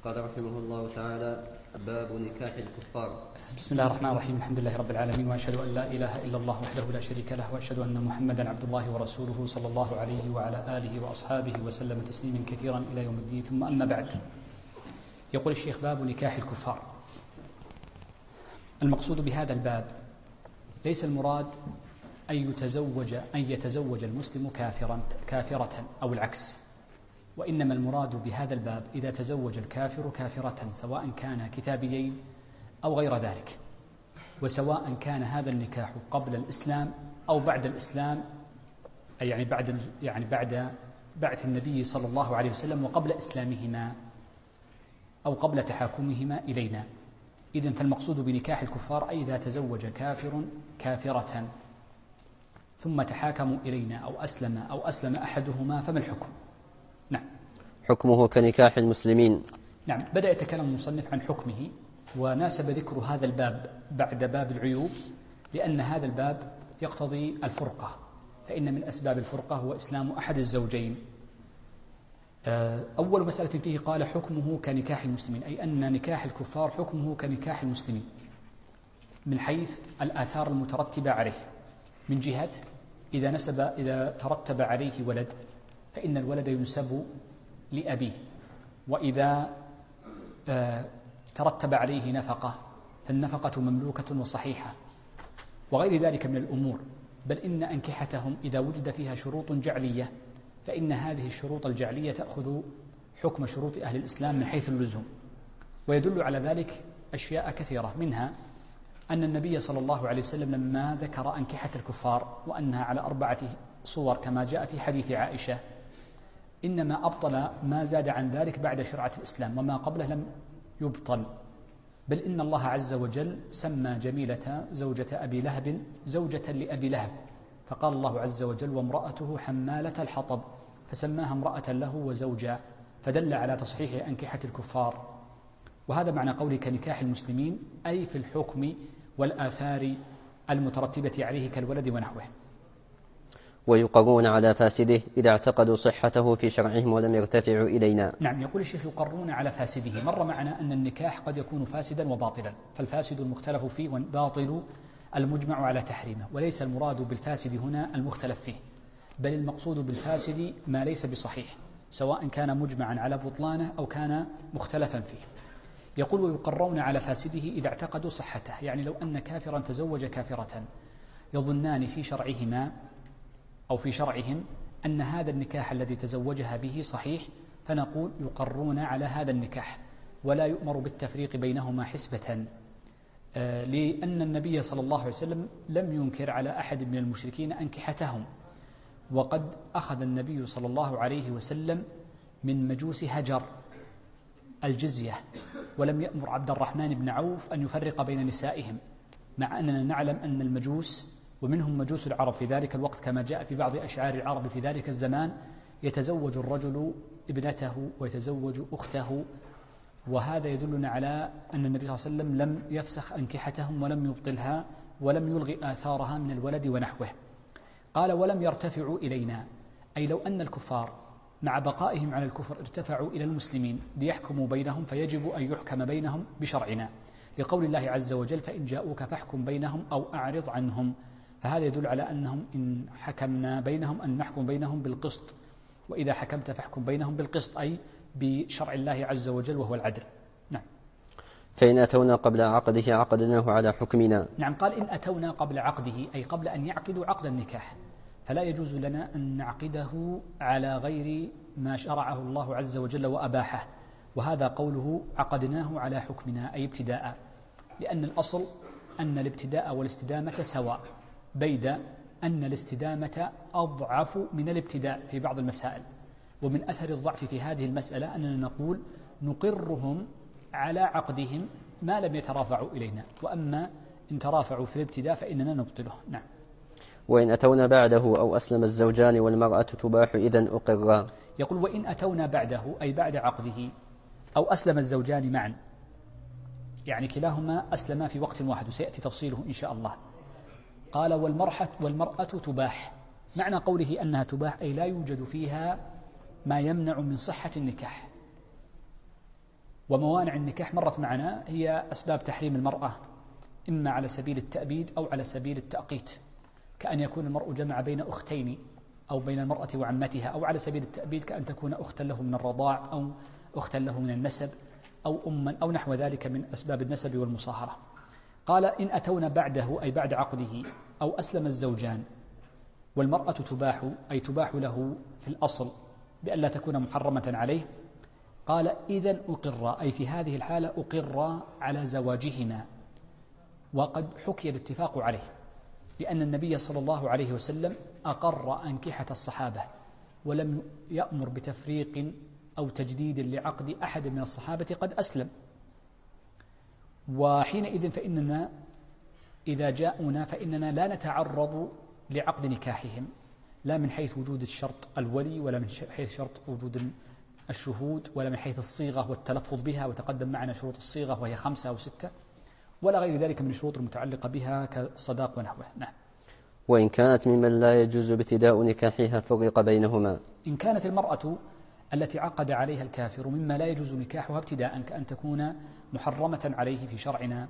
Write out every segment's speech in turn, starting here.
قال رحمه الله تعالى: باب نكاح الكفار. بسم الله الرحمن الرحيم. الحمد لله رب العالمين، وأشهد أن لا إله إلا الله وحده لا شريك له، وأشهد أن محمدا عبد الله ورسوله صلى الله عليه وعلى آله وأصحابه وسلم تسليما كثيرا إلى يوم الدين. ثم أما بعد، يقول الشيخ: باب نكاح الكفار. المقصود بهذا الباب ليس المراد أن يتزوج المسلم كافرة أو العكس، وإنما المراد بهذا الباب إذا تزوج الكافر كافرة، سواء كان كتابيين أو غير ذلك، وسواء كان هذا النكاح قبل الإسلام أو بعد الإسلام، أي يعني بعد بعث النبي صلى الله عليه وسلم وقبل إسلامهما أو قبل تحاكمهما إلينا. إذن فالمقصود بنكاح الكفار أي إذا تزوج كافر كافرة ثم تحاكموا إلينا أو أسلم أحدهما، فما الحكم؟ نعم. حكمه كنكاح المسلمين. نعم. بدأ يتكلم المصنف عن حكمه، وناسب ذكر هذا الباب بعد باب العيوب، لأن هذا الباب يقتضي الفرقة، فإن من أسباب الفرقة هو إسلام أحد الزوجين. أول مسألة فيه قال: حكمه كنكاح المسلمين، أي أن نكاح الكفار حكمه كنكاح المسلمين من حيث الآثار المترتبة عليه، من جهة إذا ترتب عليه ولد فإن الولد ينسب لأبيه، وإذا ترتب عليه نفقة فالنفقة مملوكة وصحيحة، وغير ذلك من الأمور. بل إن أنكحتهم إذا وجد فيها شروط جعلية فإن هذه الشروط الجعلية تأخذ حكم شروط أهل الإسلام من حيث اللزوم. ويدل على ذلك أشياء كثيرة، منها أن النبي صلى الله عليه وسلم لما ذكر أنكحة الكفار وأنها على 4 صور كما جاء في حديث عائشة، إنما أبطل ما زاد عن ذلك بعد شرعة الإسلام، وما قبله لم يبطل. بل إن الله عز وجل سمى جميلة زوجة أبي لهب زوجة لأبي لهب، فقال الله عز وجل: وامرأته حمالة الحطب، فسماها امرأة له وزوجا، فدل على تصحيح أنكحة الكفار. وهذا معنى قوله كنكاح المسلمين، أي في الحكم والآثار المترتبة عليه كالولد ونحوه. ويقرون على فاسده إذا اعتقدوا صحته في شرعهم ولم يرتفعوا إلينا. نعم. يقول الشيخ: يقرون على فاسده. مر معنا أن النكاح قد يكون فاسدا وباطلا، فالفاسد المختلف فيه والباطل المجمع على تحريمه، وليس المراد بالفاسد هنا المختلف فيه، بل المقصود بالفاسد ما ليس بصحيح، سواء كان مجمعا على بطلانه أو كان مختلفا فيه. يقول: ويقرون على فاسده إذا اعتقدوا صحته، يعني لو أن كافرا تزوج كافرة يظنان في شرعهما أو في شرعهم أن هذا النكاح الذي تزوجها به صحيح، فنقول يقرون على هذا النكاح، ولا يؤمر بالتفريق بينهما حسبة، لأن النبي صلى الله عليه وسلم لم ينكر على أحد من المشركين أنكحتهم، وقد أخذ النبي صلى الله عليه وسلم من مجوس هجر الجزية، ولم يأمر عبد الرحمن بن عوف أن يفرق بين نسائهم، مع أننا نعلم أن المجوس، ومنهم مجوس العرب في ذلك الوقت كما جاء في بعض أشعار العرب في ذلك الزمان، يتزوج الرجل ابنته ويتزوج أخته، وهذا يدلنا على أن النبي صلى الله عليه وسلم لم يفسخ أنكحتهم ولم يبطلها ولم يلغي آثارها من الولد ونحوه. قال: ولم يرتفعوا إلينا، أي لو أن الكفار مع بقائهم على الكفر ارتفعوا إلى المسلمين ليحكموا بينهم فيجب أن يحكم بينهم بشرعنا، لقول الله عز وجل: فإن جاءوك فاحكم بينهم أو أعرض عنهم. فهذا يدل على أنهم إن حكمنا بينهم أن نحكم بينهم بالقسط، وإذا حكمت فاحكم بينهم بالقسط، أي بشرع الله عز وجل وهو العدل. نعم. فإن أتونا قبل عقده عقدناه على حكمنا. نعم. قال: إن أتونا قبل عقده، أي قبل أن يعقدوا عقد النكاح، فلا يجوز لنا أن نعقده على غير ما شرعه الله عز وجل وأباحه، وهذا قوله عقدناه على حكمنا، أي ابتداء، لأن الأصل أن الابتداء والاستدامة سواء، بيد أن الاستدامة أضعف من الابتداء في بعض المسائل. ومن أثر الضعف في هذه المسألة أننا نقول نقرهم على عقدهم ما لم يترافعوا إلينا، وأما إن ترافعوا في الابتداء فإننا نبطله. نعم. وإن أتونا بعده أو أسلم الزوجان والمرأة تباح إذن أقرا. يقول: وإن أتونا بعده، أي بعد عقده، أو أسلم الزوجان معا، يعني كلاهما أسلما في وقت واحد، وسيأتي تفصيله إن شاء الله. قال: والمرأة تباح. معنى قوله أنها تباح أي لا يوجد فيها ما يمنع من صحة النكاح، وموانع النكاح مرت معنا هي أسباب تحريم المرأة إما على سبيل التأبيد أو على سبيل التأقيت، كأن يكون المرء جمع بين أختين أو بين المرأة وعمتها، أو على سبيل التأبيد كأن تكون أختا له من الرضاع أو أختا له من النسب أو أما أو نحو ذلك من أسباب النسب والمصاهرة. قال إن أتونا بعده أي بعد عقده أو أسلم الزوجان والمرأة تباح أي تباح له في الأصل بأن لا تكون محرمة عليه، قال إذن أقر أي في هذه الحالة أقر على زواجهما، وقد حكي الاتفاق عليه، لأن النبي صلى الله عليه وسلم أقر أنكحة الصحابة ولم يأمر بتفريق أو تجديد لعقد أحد من الصحابة قد أسلم. وحينئذ فإننا إذا جاءونا فإننا لا نتعرض لعقد نكاحهم، لا من حيث وجود الشرط الولي ولا من حيث شرط وجود الشهود ولا من حيث الصيغة والتلفظ بها، وتقدم معنا شروط الصيغة وهي 5 أو 6 ولا غير ذلك من الشروط المتعلقة بها كالصداق ونحوه. نعم. وإن كانت ممن لا يجوز ابتداء نكاحها فرق بينهما. إن كانت المرأة التي عقد عليها الكافر مما لا يجوز نكاحها ابتداء، كأن تكون محرمة عليه في شرعنا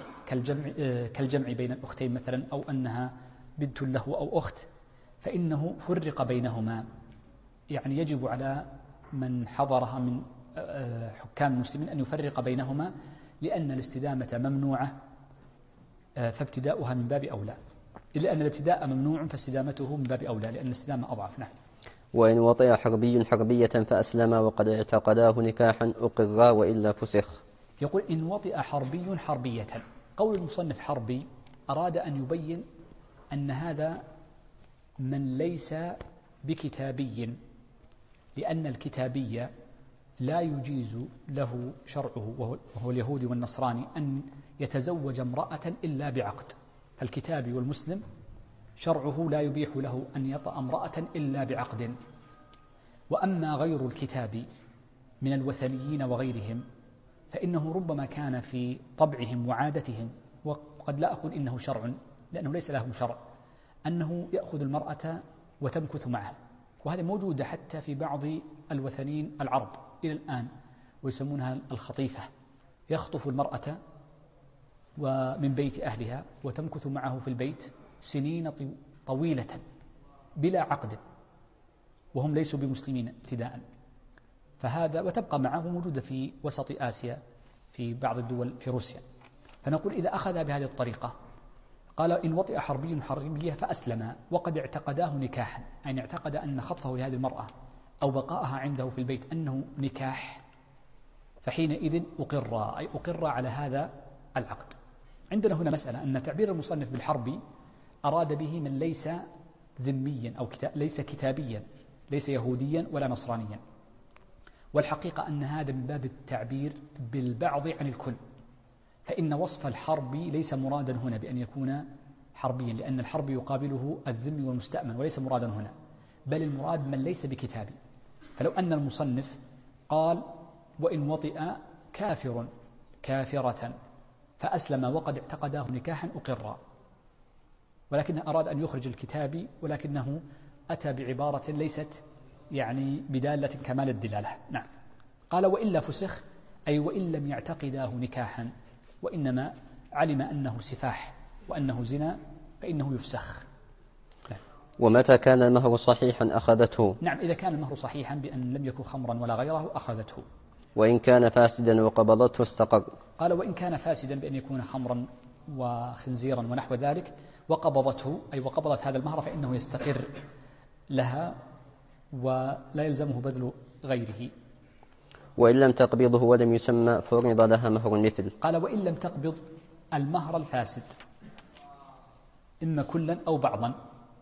كالجمع بين الأختين مثلا، أو أنها بنت له أو أخت، فإنه فرق بينهما، يعني يجب على من حضرها من حكام المسلمين أن يفرق بينهما، لأن الاستدامة ممنوعة فابتداؤها من باب أولى، إلا أن الابتداء ممنوع فاستدامته من باب أولى لأن الاستدامة أضعف. نعم. وإن وطئ حربي حربية فأسلما وقد اعتقداه نكاحا أقرا وإلا فسخ. يقول إن وطئ حربي حربية، قول المصنف حربي أراد أن يبين أن هذا من ليس بكتابي، لأن الكتابي لا يجيز له شرعه وهو اليهودي والنصراني أن يتزوج امرأة إلا بعقد، فالكتابي والمسلم شرعه لا يبيح له أن يطأ امرأة إلا بعقد. وأما غير الكتابي من الوثنيين وغيرهم فإنه ربما كان في طبعهم وعادتهم، وقد لا أقول إنه شرع لأنه ليس له شرع، أنه يأخذ المرأة وتمكث معه، وهذا موجود حتى في بعض الوثنيين العرب إلى الآن ويسمونها الخطيفة، يخطف المرأة ومن بيت أهلها وتمكث معه في البيت سنين طويلة بلا عقد وهم ليسوا بمسلمين ابتداء، فهذا وتبقى معه موجودة في وسط آسيا في بعض الدول في روسيا. فنقول إذا أخذ بهذه الطريقة، قال إن وطئ حربي حربية فأسلم وقد اعتقداه نكاحا، أي اعتقد أن خطفه لهذه المرأة أو بقاءها عنده في البيت أنه نكاح، فحينئذ أقر، أي أقر على هذا العقد. عندنا هنا مسألة أن تعبير المصنف بالحربي أراد به من ليس ذميا أو ليس كتابيا، ليس يهوديا ولا نصرانيا، والحقيقة أن هذا من باب التعبير بالبعض عن الكل، فإن وصف الحربي ليس مرادا هنا بأن يكون حربيا، لأن الحرب يقابله الذم والمستأمن وليس مرادا هنا، بل المراد من ليس بكتابي. فلو أن المصنف قال وإن وطئ كافر كافرة فأسلم وقد اعتقداه نكاحا أقر، ولكنه أراد أن يخرج الكتابي ولكنه أتى بعبارة ليست يعني بدالة كمال الدلالة. نعم. قال وإلا فسخ، أي وإن لم يعتقداه نكاحا وإنما علم أنه سفاح وأنه زنا فإنه يفسخ. نعم. ومتى كان المهر صحيحا أخذته. نعم، إذا كان المهر صحيحا بأن لم يكن خمرا ولا غيره أخذته. وإن كان فاسدا وقبضته استقر. قال وإن كان فاسدا بأن يكون خمرا وخنزيرا ونحو ذلك وقبضته، أي وقبضت هذا المهر، فإنه يستقر لها ولا يلزمه بذل غيره. وإن لم تقبضه ولم يسمى فرض لها مهر المثل. قال وإن لم تقبض المهر الفاسد إما كلا أو بعضا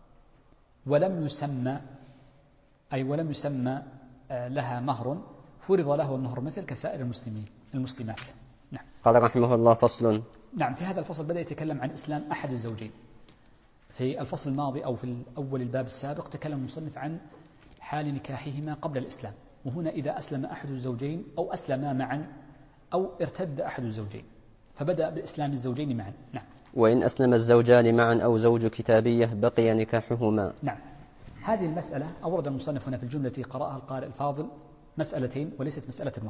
ولم يسمى، أي ولم يسمى لها مهر، فرض له المهر مثل كسائر المسلمات. نعم. قال رحمه الله فصل. نعم. في هذا الفصل بدأ يتكلم عن إسلام أحد الزوجين. في الفصل الماضي أو في أول الباب السابق تكلم المصنف عن حال نكاحهما قبل الإسلام، وهنا إذا أسلم أحد الزوجين أو أسلما معا أو ارتد أحد الزوجين، فبدأ بإسلام الزوجين معا. نعم. وإن أسلم الزوجان معا أو زوج كتابية بقي نكاحهما. نعم. هذه المسألة أورد المصنف هنا في الجملة قرأها القارئ الفاضل مسألتين وليست مسألة واحدة،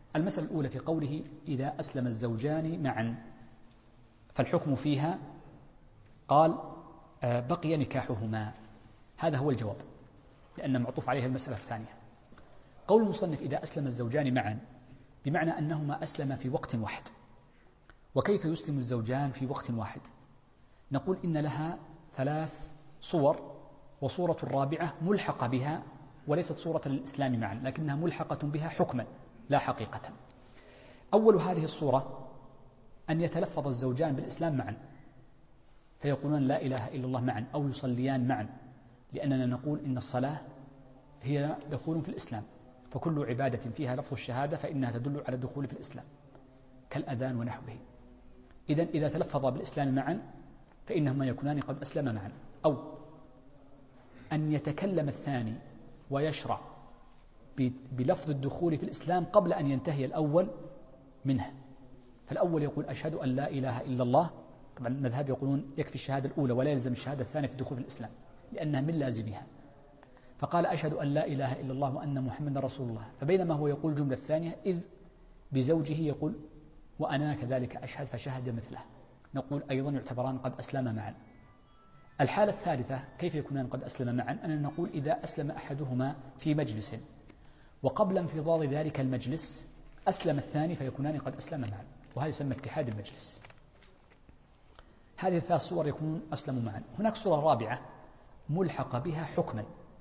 المسألة الأولى في قوله إذا أسلم الزوجان معا، فالحكم فيها قال بقي نكاحهما، هذا هو الجواب لأن معطوف عليه المسألة الثانية. قول المصنف إذا أسلم الزوجان معا بمعنى أنهما أسلما في وقت واحد. وكيف يسلم الزوجان في وقت واحد؟ نقول إن لها 3 صور، وصورة الرابعة ملحقة بها وليست صورة للإسلام معا، لكنها ملحقة بها حكما لا حقيقة. أول هذه الصورة أن يتلفظ الزوجان بالإسلام معا فيقولون لا إله إلا الله معا أو يصليان معا، لأننا نقول إن الصلاة هي دخول في الإسلام، فكل عبادة فيها لفظ الشهادة فإنها تدل على الدخول في الإسلام كالأذان ونحوه. إذن إذا تلفظ بالإسلام معا فإنهما يكونان قد أسلم معا. أو أن يتكلم الثاني ويشرع بلفظ الدخول في الإسلام قبل أن ينتهي الأول منه، فالأول يقول أشهد أن لا إله إلا الله، طبعا المذهب يقولون يكفي الشهادة الأولى ولا يلزم الشهادة الثانية في الدخول في الإسلام لأنها من لازمها، فقال أشهد أن لا إله إلا الله وأن محمد رسول الله، فبينما هو يقول الجملة الثانية إذ بزوجه يقول وأنا كذلك أشهد فشهد مثله، نقول أيضا يعتبران قد أسلم معا. الحالة الثالثة كيف يكونان قد أسلم معا؟ أن نقول إذا أسلم أحدهما في مجلس وقبل انفضاض ذلك المجلس أسلم الثاني فيكونان قد أسلم معا، وهذا يسمى اتحاد المجلس. هذه 3 صور يكونون أسلموا معا. هناك صورة رابعة ملحق بها حكما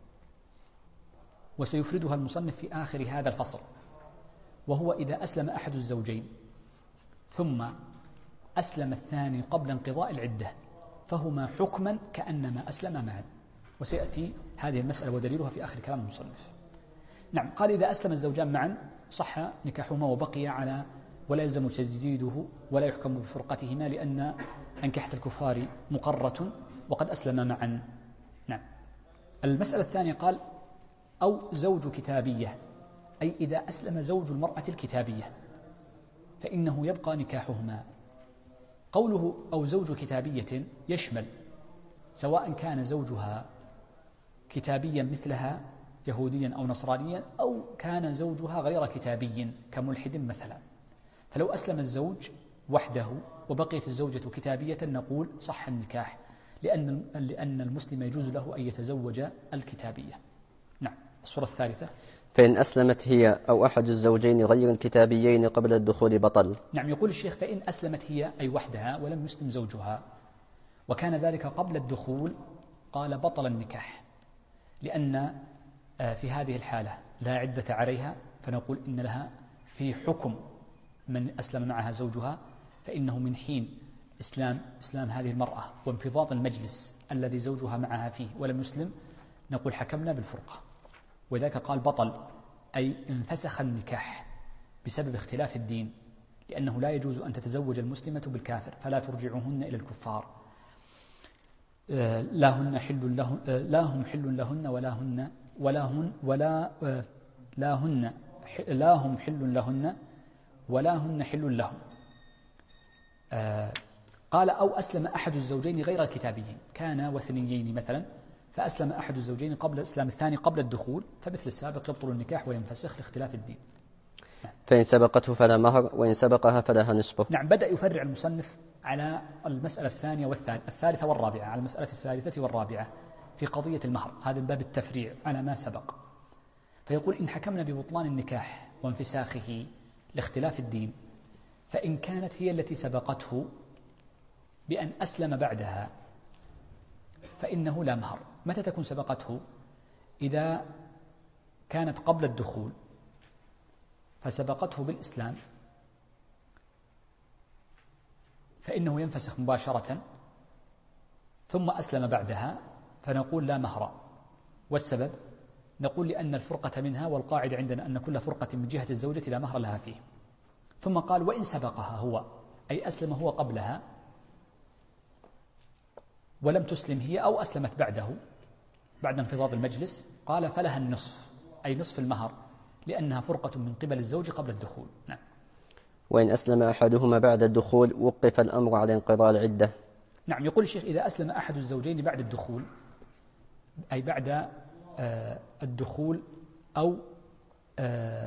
وسيفردها المصنف في آخر هذا الفصل، وهو إذا أسلم أحد الزوجين ثم أسلم الثاني قبل انقضاء العدة فهما حكما كأنما أسلم معا، وسيأتي هذه المسألة ودليلها في آخر كلام المصنف. نعم، قال إذا أسلم الزوجان معا صح نكاحهما وبقي على ولا يلزم تجديده ولا يحكم بفرقتهما لأن أنكحة الكفار مقرة وقد أسلم معا. نعم. المسألة الثانية قال أو زوج كتابية، أي إذا أسلم زوج المرأة الكتابية فإنه يبقى نكاحهما. قوله أو زوج كتابية يشمل سواء كان زوجها كتابيا مثلها يهوديا أو نصرانيا أو كان زوجها غير كتابي كملحد مثلا. فلو أسلم الزوج وحده وبقيت الزوجة كتابية نقول صح النكاح لأن المسلم يجوز له أن يتزوج الكتابية. نعم. الصورة الثالثة فإن أسلمت هي أو أحد الزوجين غير الكتابيين قبل الدخول بطل. نعم، يقول الشيخ فإن أسلمت هي أي وحدها ولم يسلم زوجها وكان ذلك قبل الدخول قال بطل النكاح، لأن في هذه الحالة لا عدة عليها، فنقول إن لها في حكم من أسلم معها زوجها، فإنه من حين إسلام هذه المرأة وانفضاض المجلس الذي زوجها معها فيه ولم يسلم نقول حكمنا بالفرقة. وذلك قال بطل أي انفسخ النكاح بسبب اختلاف الدين، لأنه لا يجوز أن تتزوج المسلمة بالكافر فلا ترجعهن إلى الكفار، لا هم حل لهن ولا هن حل لهم. قال أو أسلم أحد الزوجين غير الكتابيين، كان وثنيين مثلا فأسلم أحد الزوجين قبل إسلام الثاني قبل الدخول فمثل السابق يبطل النكاح وينفسخ لاختلاف الدين. فإن سبقته فلا مهر وإن سبقها فلها نصفه. نعم، بدأ يفرع المصنف على المسألة الثانية والثالثة والرابعة، على المسألة الثالثة والرابعة في قضية المهر، هذا باب التفريع على ما سبق. فيقول إن حكمنا ببطلان النكاح وانفساخه لاختلاف الدين فإن كانت هي التي سبقته بأن أسلم بعدها فإنه لا مهر. متى تكون سبقته؟ إذا كانت قبل الدخول فسبقته بالإسلام فإنه ينفسخ مباشرة، ثم أسلم بعدها فنقول لا مهر. والسبب نقول لأن الفرقة منها، والقاعدة عندنا أن كل فرقة من جهة الزوجة لا مهر لها فيه. ثم قال وإن سبقها هو أي أسلم هو قبلها ولم تسلم هي أو أسلمت بعده بعد انفضاض المجلس، قال فلها النصف أي نصف المهر لأنها فرقة من قبل الزوج قبل الدخول. نعم. وإن أسلم أحدهما بعد الدخول وقف الأمر على انقضاء العدة. نعم، يقول الشيخ إذا أسلم أحد الزوجين بعد الدخول أي بعد الدخول أو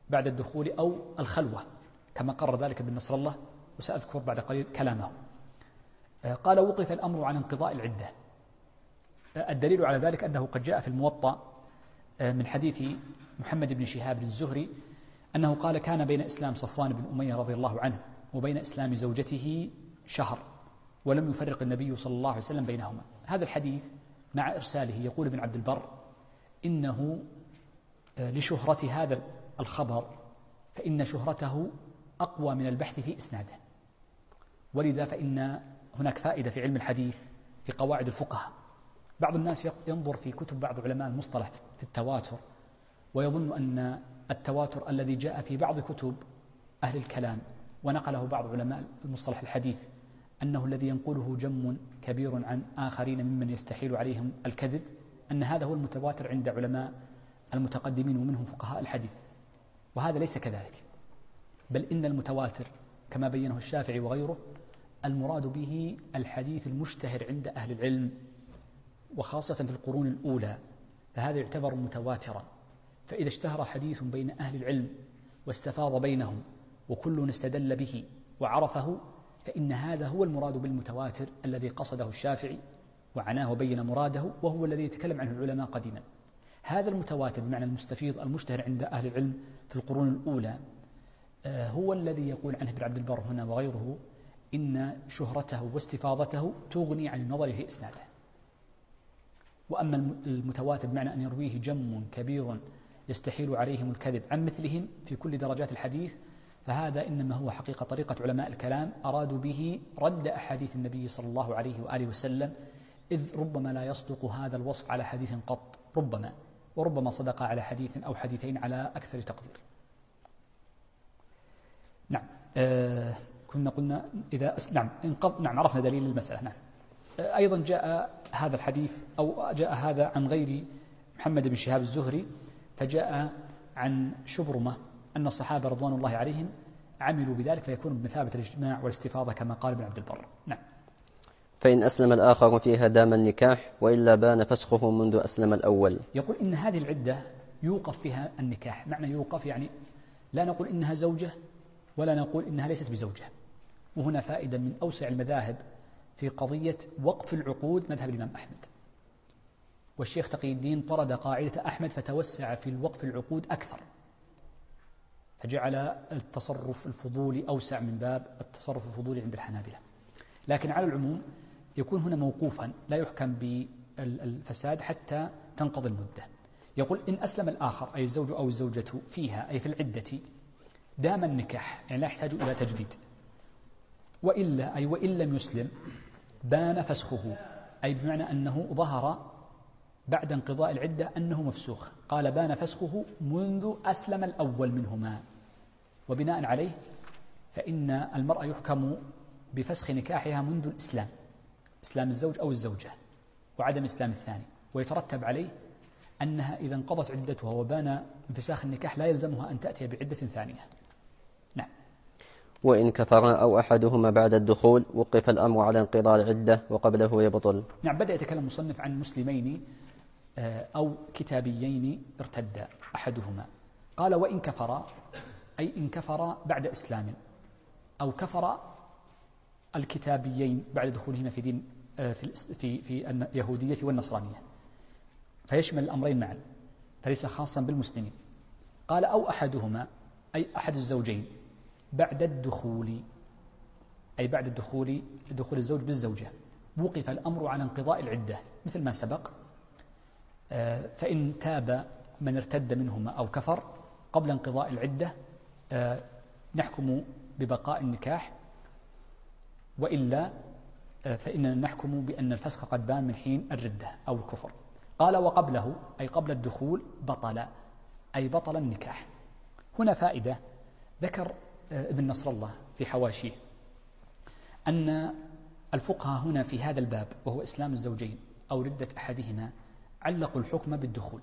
بعد الدخول أو الخلوة كما قرر ذلك ابن نصر الله، وسأذكر بعد قليل كلامه. قال وقف الأمر عن انقضاء العدة. الدليل على ذلك أنه قد جاء في الموطأ من حديث محمد بن شهاب الزهري أنه قال كان بين إسلام صفوان بن أمية رضي الله عنه وبين إسلام زوجته شهر ولم يفرق النبي صلى الله عليه وسلم بينهما. هذا الحديث مع إرساله يقول ابن عبد البر إنه لشهرة هذا الخبر فإن شهرته أقوى من البحث في إسناده، ولذا فإن هناك فائدة في علم الحديث في قواعد الفقهاء. بعض الناس ينظر في كتب بعض علماء المصطلح في التواتر ويظن أن التواتر الذي جاء في بعض كتب أهل الكلام ونقله بعض علماء المصطلح الحديث أنه الذي ينقله جم كبير عن آخرين ممن يستحيل عليهم الكذب، أن هذا هو المتواتر عند علماء المتقدمين ومنهم فقهاء الحديث، وهذا ليس كذلك، بل إن المتواتر كما بينه الشافعي وغيره المراد به الحديث المشتهر عند أهل العلم وخاصة في القرون الأولى، فهذا يعتبر متواترا. فإذا اشتهر حديث بين أهل العلم واستفاض بينهم وكل استدل به وعرفه، فإن هذا هو المراد بالمتواتر الذي قصده الشافعي وعناه وبين مراده، وهو الذي يتكلم عنه العلماء قديما. هذا المتواتر بمعنى المستفيض المشتهر عند أهل العلم في القرون الأولى هو الذي يقول عنه ابن عبد البر هنا وغيره إن شهرته واستفاضته تغني عن النظر في إسناده. وأما المتواتر بمعنى أن يرويه جم كبير يستحيل عليهم الكذب عن مثلهم في كل درجات الحديث، فهذا إنما هو حقيقة طريقة علماء الكلام أرادوا به رد أحاديث النبي صلى الله عليه وآله وسلم، إذ ربما لا يصدق هذا الوصف على حديث قط، وربما صدق على حديث أو حديثين على أكثر تقدير. نعم. كنا قلنا إذا نعم عرفنا دليل المسألة. نعم. أيضا جاء هذا الحديث أو جاء هذا عن غير محمد بن شهاب الزهري، فجاء عن شبرمة أن الصحابة رضوان الله عليهم عملوا بذلك فيكون بمثابة الاجتماع والاستفاضة كما قال ابن عبد البر. نعم. فإن أسلم الآخر فيها دام النكاح وإلا بان فسخه منذ أسلم الأول. يقول إن هذه العدة يوقف فيها النكاح. معنى يوقف يعني لا نقول إنها زوجة ولا نقول إنها ليست بزوجة. وهنا فائدة من أوسع المذاهب في قضية وقف العقود مذهب الإمام أحمد، والشيخ تقي الدين طرد قاعدة أحمد فتوسع في الوقف العقود أكثر، فجعل التصرف الفضولي أوسع من باب التصرف الفضولي عند الحنابلة. لكن على العموم يكون هنا موقوفا لا يحكم بالفساد حتى تنقضي المدة. يقول إن أسلم الآخر أي الزوج أو الزوجة فيها أي في العدة دام النكاح، يعني لا يحتاج إلى تجديد، وإلا أي وإن لم يسلم بان فسخه، أي بمعنى أنه ظهر بعد انقضاء العدة أنه مفسوخ. قال بان فسخه منذ أسلم الأول منهما، وبناء عليه فإن المرأة يحكم بفسخ نكاحها منذ الإسلام، إسلام الزوج أو الزوجة وعدم إسلام الثاني، ويترتب عليه أنها إذا انقضت عدتها وبان انفساخ النكاح لا يلزمها أن تأتي بعدة ثانية. نعم. وإن كفر أو أحدهما بعد الدخول وقف الأمر على انقضاء العدة وقبله يبطل. نعم. بدأ يتكلم المصنف عن مسلمين أو كتابيين ارتدا أحدهما. قال وإن كفر أي إن كفر بعد إسلام، أو كفر الكتابيين بعد دخولهما في دين في اليهودية والنصرانية، فيشمل الأمرين معا فليس خاصا بالمسلمين. قال أو أحدهما أي أحد الزوجين بعد الدخول، أي بعد دخول الزوج بالزوجة، وقف الأمر على انقضاء العدة مثل ما سبق. فإن تاب من ارتد منهما أو كفر قبل انقضاء العدة نحكم ببقاء النكاح، وإلا فإننا نحكم بأن الفسخ قد بان من حين الردة أو الكفر. قال وقبله أي قبل الدخول بطل، أي بطل النكاح. هنا فائدة ذكر ابن نصر الله في حواشيه أن الفقهاء هنا في هذا الباب وهو إسلام الزوجين أو ردة أحدهما علقوا الحكم بالدخول،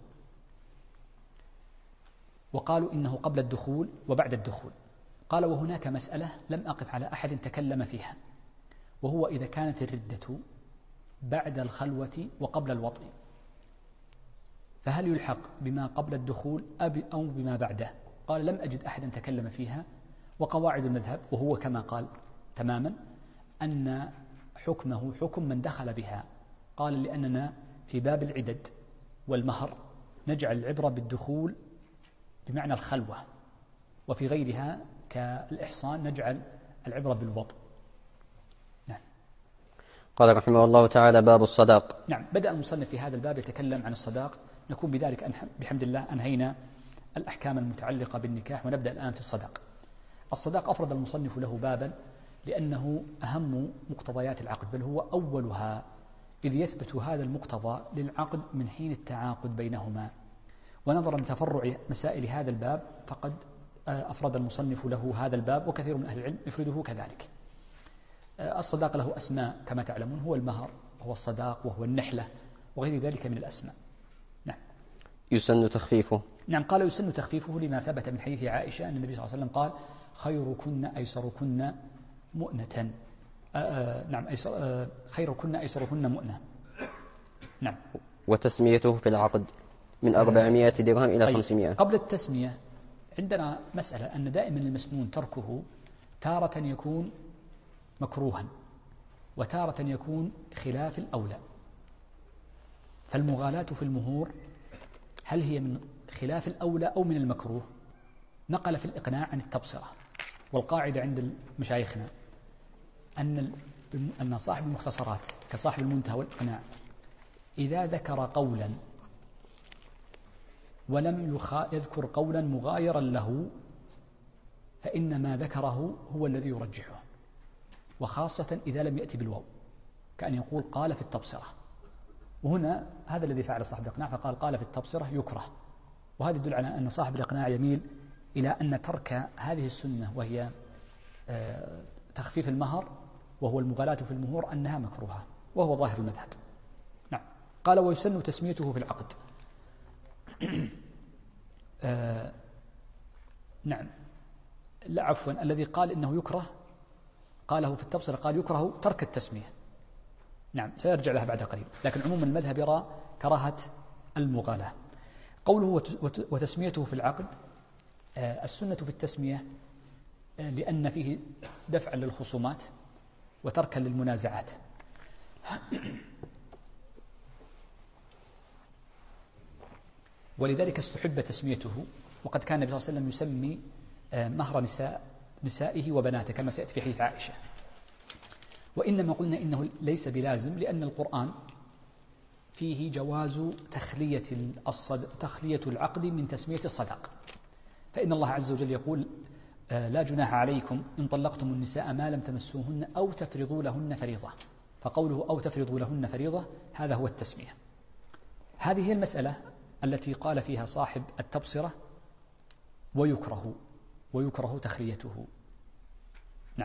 وقالوا إنه قبل الدخول وبعد الدخول. قال وهناك مسألة لم أقف على أحد تكلم فيها، وهو إذا كانت الردة بعد الخلوة وقبل الوطء، فهل يلحق بما قبل الدخول أو بما بعده؟ قال لم أجد أحدا تكلم فيها. وقواعد المذهب وهو كما قال تماما أن حكمه حكم من دخل بها. قال لأننا في باب العدد والمهر نجعل العبرة بالدخول بمعنى الخلوة، وفي غيرها كالإحصان نجعل العبرة بالوطء. نعم. قال رحمه الله تعالى: باب الصداق. نعم، بدأ المصنف في هذا الباب يتكلم عن الصداق. نكون بذلك بحمد الله أنهينا الأحكام المتعلقة بالنكاح، ونبدأ الآن في الصداق. الصداق أفرد المصنف له بابا لأنه أهم مقتضيات العقد، بل هو أولها، إذ يثبت هذا المقتضى للعقد من حين التعاقد بينهما. ونظرا لتفرع مسائل هذا الباب فقد أفرد المصنف له هذا الباب، وكثير من أهل العلم يفرده كذلك. الصداق له أسماء كما تعلمون، هو المهر وهو الصداق وهو النحلة وغير ذلك من الأسماء. نعم. يسن تخفيفه. نعم، قال يسن تخفيفه لما ثبت من حديث عائشة أن النبي صلى الله عليه وسلم قال: خيركن أيسركن مؤنة. نعم، خيركن أيسركن مؤنة. نعم. وتسميته في العقد من 400 درهم إلى طيب. 500. قبل التسمية عندنا مسألة أن دائما المسنون تركه تارة يكون مكروها وتارة يكون خلاف الأولى. فالمغالاة في المهور هل هي من خلاف الأولى أو من المكروه؟ نقل في الإقناع عن التبصرة، والقاعدة عند مشايخنا أن صاحب المختصرات كصاحب المنتهى والإقناع إذا ذكر قولا ولم يذكر قولا مغايرا له فإن ما ذكره هو الذي يرجحه، وخاصة إذا لم يأتي بالواو، كأن يقول قال في التبصرة. وهنا هذا الذي فعل صاحب الإقناع، فقال قال في التبصرة يكره. وهذا يدل على أن صاحب الإقناع يميل إلى أن ترك هذه السنة وهي تخفيف المهر وهو المغالاة في المهور أنها مكروهة، وهو ظاهر المذهب. نعم. قال: ويسن تسميته في العقد. نعم، لا عفوا، الذي قال إنه يكره قاله في التبصرة، قال يكره ترك التسمية. نعم، سيرجع لها بعد قليل، لكن عموما المذهب يرى كراهة المغالاة. قوله وتسميته في العقد، السنة في التسمية لأن فيه دفعا للخصومات وتركا للمنازعات. ولذلك استحب تسميته، وقد كان النبي صلى الله عليه وسلم يسمي مهر نسائه وبناته كما سيأتي في حديث عائشة. وإنما قلنا إنه ليس بلازم، لأن القرآن فيه جواز تخلية العقد من تسمية الصداق. فإن الله عز وجل يقول: لا جناح عليكم إن طلقتم النساء ما لم تمسوهن أو تفرضوا لهن فريضة. فقوله أو تفرضوا لهن فريضة هذا هو التسمية. هذه هي المسألة التي قال فيها صاحب التبصرة ويكره تخليته. نعم.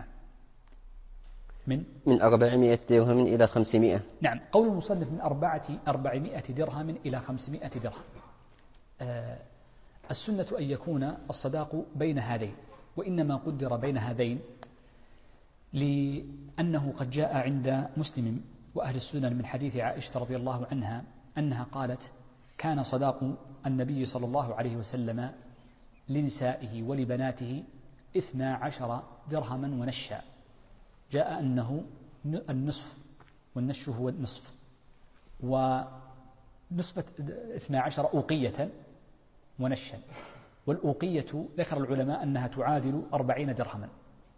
من 400 درهم إلى 500. نعم. قول المصنف من 400 درهم إلى 500 درهم. السنة أن يكون الصداق بين هذين، وإنما قدر بين هذين لأنه قد جاء عند مسلم وأهل السنن من حديث عائشة رضي الله عنها أنها قالت: كان صداق النبي صلى الله عليه وسلم لنسائه ولبناته 12 درهما ونشا. جاء أنه النصف، والنش هو النصف، ونصف 12 أوقية ونشا. والأوقية ذكر العلماء أنها تعادل 40 درهما.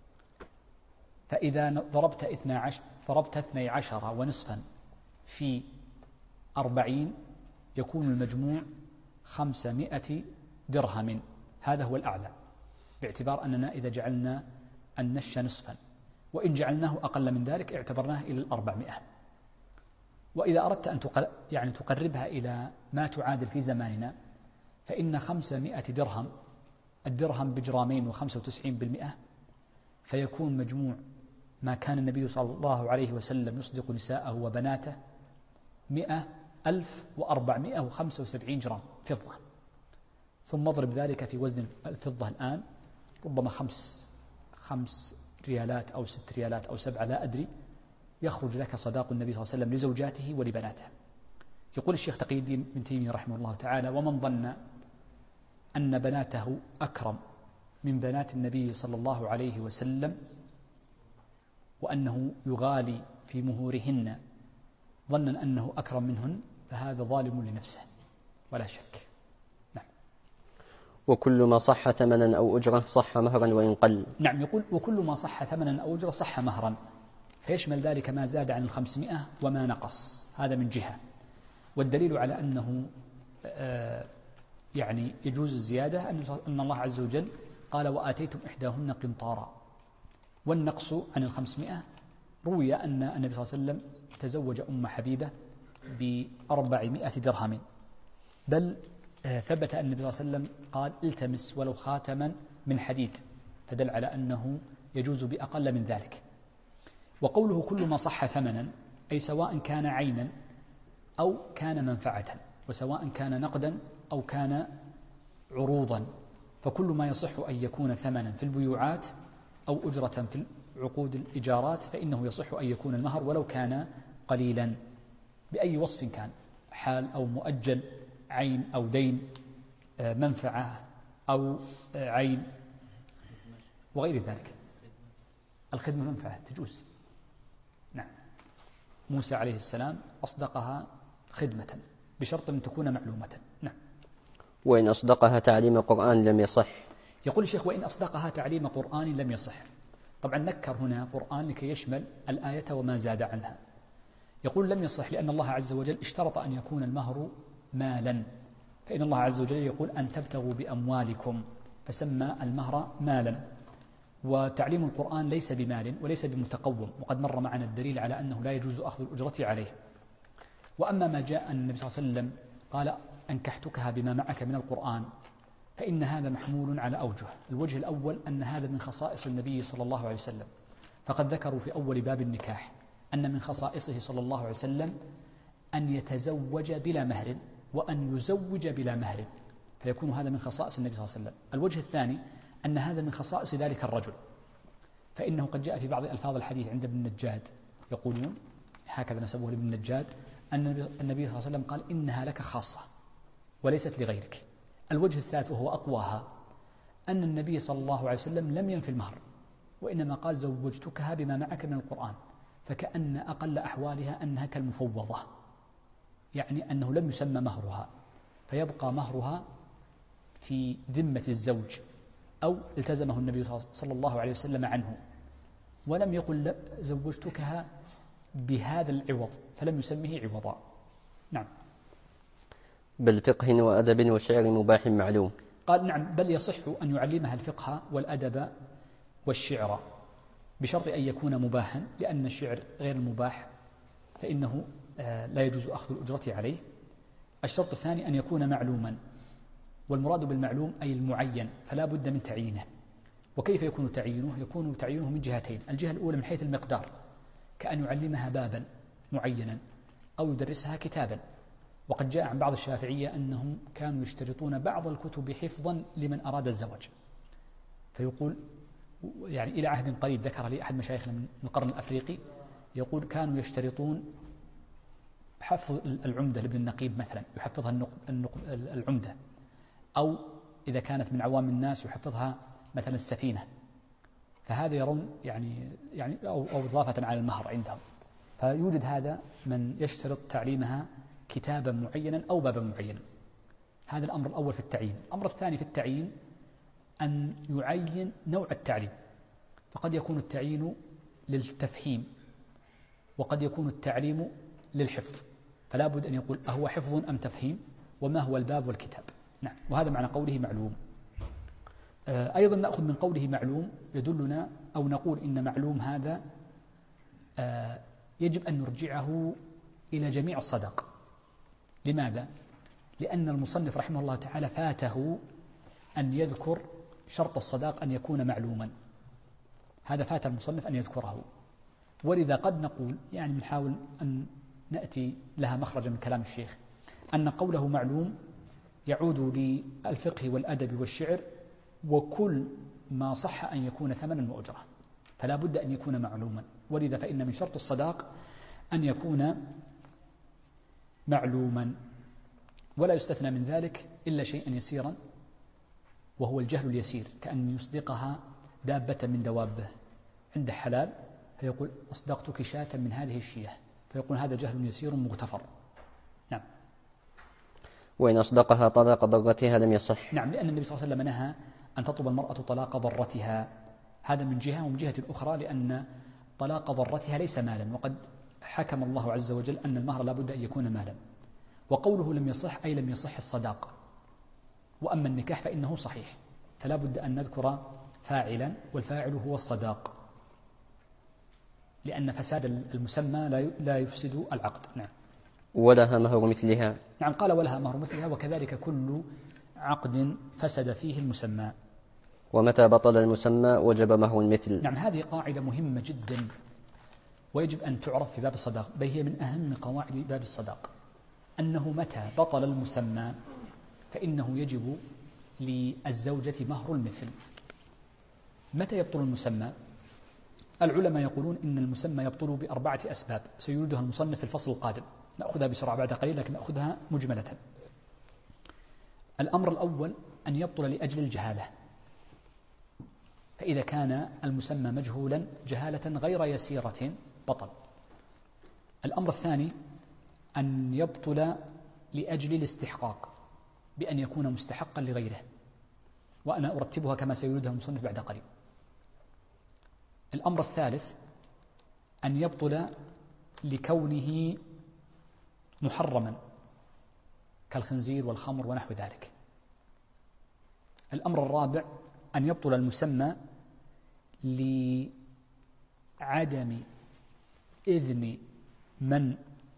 فإذا ضربت 12 ونصفا في 40 يكون المجموع 500 درهم. هذا هو الأعلى، باعتبار أننا إذا جعلنا النش نصفا، وإن جعلناه أقل من ذلك اعتبرناه إلى 400. وإذا أردت أن تقربها إلى ما تعادل في زماننا، فإن 500 درهم، الدرهم بجرامين و95%، فيكون مجموع ما كان النبي صلى الله عليه وسلم يصدق نساءه وبناته 100,475 جرام فضة. ثم اضرب ذلك في وزن الفضة الآن، ربما 5 ريالات أو 6 ريالات أو 7، لا أدري، يخرج لك صداق النبي صلى الله عليه وسلم لزوجاته ولبناته. يقول الشيخ تقي الدين بن تيمية رحمه الله تعالى: ومن ظن أن بناته أكرم من بنات النبي صلى الله عليه وسلم وأنه يغالي في مهورهن ظنا أنه أكرم منهن فهذا ظالم لنفسه ولا شك. نعم. وكل ما صح ثمنا أو أجرة صح مهرا وإن قل. نعم، يقول وكل ما صح ثمنا أو أجرة صح مهرا، فيشمل ذلك ما زاد عن 500 وما نقص، هذا من جهة. والدليل على أنه يعني يجوز الزيادة أن الله عز وجل قال وآتيتم إحداهن قنطارا، والنقص عن 500 روي أن النبي صلى الله عليه وسلم تزوج أم حبيبة ب400 درهم، بل ثبت أن النبي صلى الله عليه وسلم قال التمس ولو خاتما من حديد، فدل على أنه يجوز بأقل من ذلك. وقوله كل ما صح ثمنا أي سواء كان عينا أو كان منفعة، وسواء كان نقدا أو كان عروضا، فكل ما يصح أن يكون ثمنا في البيوعات أو أجرة في عقود الإجارات فإنه يصح أن يكون المهر ولو كان قليلا بأي وصف كان، حال أو مؤجل، عين أو دين، منفعة أو عين وغير ذلك. الخدمة منفعة تجوز. نعم. موسى عليه السلام أصدقها خدمة بشرط أن تكون معلومة. نعم. وإن أصدقها تعليم قرآن لم يصح. يقول الشيخ وإن أصدقها تعليم قرآن لم يصح. طبعا نكر هنا قرآن لكي يشمل الآية وما زاد عنها. يقول لم يصح لأن الله عز وجل اشترط أن يكون المهر مالا، فإن الله عز وجل يقول أن تبتغوا بأموالكم، فسمى المهر مالا. وتعليم القرآن ليس بمال وليس بمتقوم، وقد مر معنا الدليل على أنه لا يجوز أخذ الأجرة عليه. وأما ما جاء النبي صلى الله عليه وسلم قال أنكحتكها بما معك من القرآن، فإن هذا محمول على أوجه. الوجه الأول أن هذا من خصائص النبي صلى الله عليه وسلم، فقد ذكروا في أول باب النكاح أن من خصائصه صلى الله عليه وسلم أن يتزوج بلا مهر وأن يزوج بلا مهر، فيكون هذا من خصائص النبي صلى الله عليه وسلم. الوجه الثاني أن هذا من خصائص ذلك الرجل، فإنه قد جاء في بعض ألفاظ الحديث عند ابن النجاد يقولون هكذا نسبوه لابن النجاد أن النبي صلى الله عليه وسلم قال إنها لك خاصة وليست لغيرك. الوجه الثالث وهو أقواها أن النبي صلى الله عليه وسلم لم ينفي المهر، وإنما قال زوجتكها بما معك من القرآن، فكأن أقل أحوالها أنها كالمفوضة، يعني أنه لم يسمى مهرها، فيبقى مهرها في ذمة الزوج أو التزمه النبي صلى الله عليه وسلم عنه، ولم يقل زوجتكها بهذا العوض، فلم يسميه عوضا. نعم. بل فقه وأدب وشعر مباح معلوم. قال نعم، بل يصح أن يعلمها الفقه والأدب والشعر بشرط أن يكون مباحا، لأن الشعر غير المباح فإنه لا يجوز أخذ الأجرة عليه. الشرط الثاني أن يكون معلوما، والمراد بالمعلوم أي المعين، فلا بد من تعيينه. وكيف يكون تعيينه؟ يكون تعيينه من جهتين. الجهة الأولى من حيث المقدار، كأن يعلمها بابا معينا أو يدرسها كتابا. وقد جاء عن بعض الشافعية أنهم كانوا يشترطون بعض الكتب حفظا لمن أراد الزواج، فيقول يعني إلى عهد قريب ذكر لي أحد مشايخنا من القرن الأفريقي يقول كانوا يشترطون حفظ العمدة لابن النقيب مثلا، يحفظها العمدة، أو إذا كانت من عوام الناس يحفظها مثلا السفينة، فهذا يرون يعني أو إضافة على المهر عندهم. فيوجد هذا من يشترط تعليمها كتابا معينا أو بابا معينا. هذا الأمر الأول في التعيين. الأمر الثاني في التعيين أن يعين نوع التعليم، فقد يكون التعيين للتفهيم وقد يكون التعليم للحفظ، فلا بد أن يقول أهو حفظ أم تفهيم، وما هو الباب والكتاب. نعم. وهذا معنى قوله معلوم. أيضا نأخذ من قوله معلوم يدلنا أو نقول إن معلوم هذا يجب أن نرجعه إلى جميع الصدق. لماذا؟ لأن المصنف رحمه الله تعالى فاته أن يذكر شرط الصداق أن يكون معلوما، هذا فات المصنف أن يذكره. ولذا قد نقول يعني نحاول أن نأتي لها مخرجا من كلام الشيخ أن قوله معلوم يعود للفقه والأدب والشعر وكل ما صح أن يكون ثمنا وأجرة، فلا بد أن يكون معلوما. ولذا فإن من شرط الصداق أن يكون معلوما، ولا يستثنى من ذلك إلا شيئا يسيرا وهو الجهل اليسير، كأن يصدقها دابة من دوابه عنده حلال فيقول أصدقتك شاة من هذه الشياه، فيقول هذا جهل يسير مغتفر. نعم. وإن أصدقها طلاق ضرتها لم يصح. نعم، لأن النبي صلى الله عليه وسلم نهى أن تطلب المرأة طلاق ضرتها، هذا من جهة، ومن جهة أخرى لأن طلاق ضرتها ليس مالا، وقد حكم الله عز وجل أن المهر لا بد أن يكون مالا. وقوله لم يصح أي لم يصح الصداق. وأما النكاح فإنه صحيح، فلا بد أن نذكر فاعلا، والفاعل هو الصداق، لأن فساد المسمى لا يفسد العقد. نعم. ولها مهر مثلها. نعم، قال ولها مهر مثلها، وكذلك كل عقد فسد فيه المسمى. ومتى بطل المسمى وجب مهر المثل. نعم، هذه قاعدة مهمة جدا ويجب أن تعرف في باب الصداق، بل هي من أهم قواعد باب الصداق، أنه متى بطل المسمى فإنه يجب للزوجة مهر المثل. متى يبطل المسمى؟ العلماء يقولون إن المسمى يبطل بأربعة أسباب سيوردها المصنف في الفصل القادم، نأخذها بسرعة بعد قليل لكن نأخذها مجملة. الأمر الأول أن يبطل لأجل الجهالة، فإذا كان المسمى مجهولا جهالة غير يسيرة بطل. الأمر الثاني أن يبطل لأجل الاستحقاق، بأن يكون مستحقا لغيره، وأنا أرتبها كما سيريدها المصنف بعد قليل. الأمر الثالث أن يبطل لكونه محرما كالخنزير والخمر ونحو ذلك. الأمر الرابع أن يبطل المسمى لعدم إذن من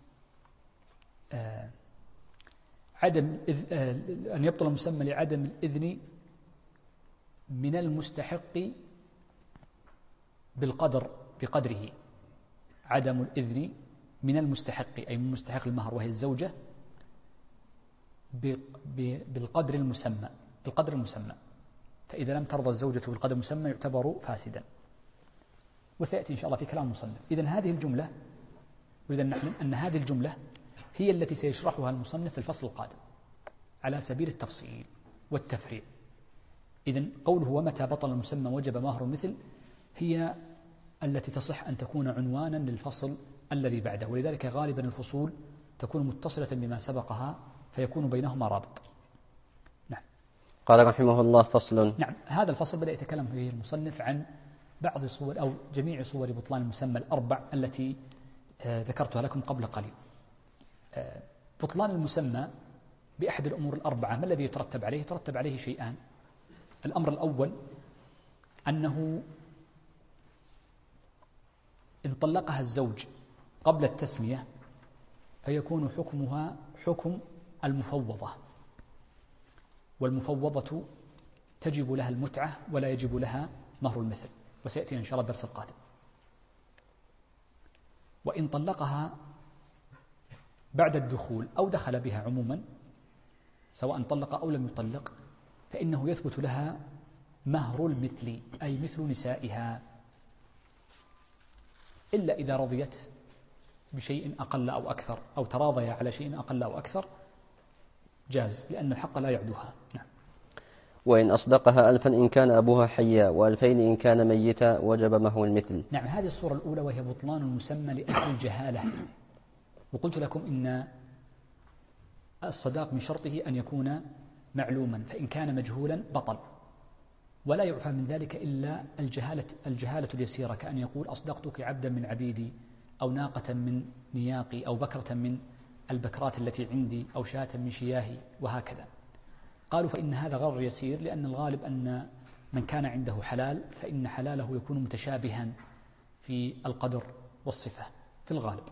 أن يبطل المسمى لعدم الإذن من المستحق بقدره، عدم الإذن من المستحق أي من مستحق المهر وهي الزوجة بالقدر المسمى، فإذا لم ترضى الزوجة بالقدر المسمى يعتبر فاسدا، وسيأتي إن شاء الله في كلام المصنف. إذن هذه الجملة، وإذا نعلم أن هذه الجملة هي التي سيشرحها المصنف في الفصل القادم على سبيل التفصيل والتفريع. إذن قوله ومتى بطل المسمى وجب مهر مثل هي التي تصح أن تكون عنوانا للفصل الذي بعده، ولذلك غالبا الفصول تكون متصلة بما سبقها فيكون بينهما رابط. نعم. قال رحمه الله فصل. نعم، هذا الفصل بدأ يتكلم فيه المصنف عن بعض صور أو جميع صور بطلان المسمى الأربع التي ذكرتها لكم قبل قليل. بطلان المسمى بأحد الأمور الأربعة ما الذي يترتب عليه؟ يترتب عليه شيئان. الأمر الأول أنه إن طلقها الزوج قبل التسمية فيكون حكمها حكم المفوضة، والمفوضة تجب لها المتعة ولا يجب لها مهر المثل، وسيأتي إن شاء الله الدرس القادم. وإن طلقها بعد الدخول أو دخل بها عموما سواء طلق أو لم يطلق فإنه يثبت لها مهر المثل أي مثل نسائها، إلا إذا رضيت بشيء أقل أو أكثر أو تراضيا على شيء أقل أو أكثر جاز، لأن الحق لا يعدوها. نعم. وإن أصدقها 1000 إن كان أبوها حيا و2000 إن كان ميتا وجب مهر المثل. نعم، هذه الصورة الأولى وهي بطلان المسمى لأجل الجهالة. وقلت لكم إن الصداق من شرطه أن يكون معلوما، فإن كان مجهولا بطل، ولا يعفى من ذلك إلا الجهالة اليسيرة، كأن يقول أصدقتك عبدا من عبيدي أو ناقة من نياقي أو بكرة من البكرات التي عندي أو شاة من شياهي وهكذا. قالوا فإن هذا غرر يسير، لأن الغالب أن من كان عنده حلال فإن حلاله يكون متشابها في القدر والصفة في الغالب،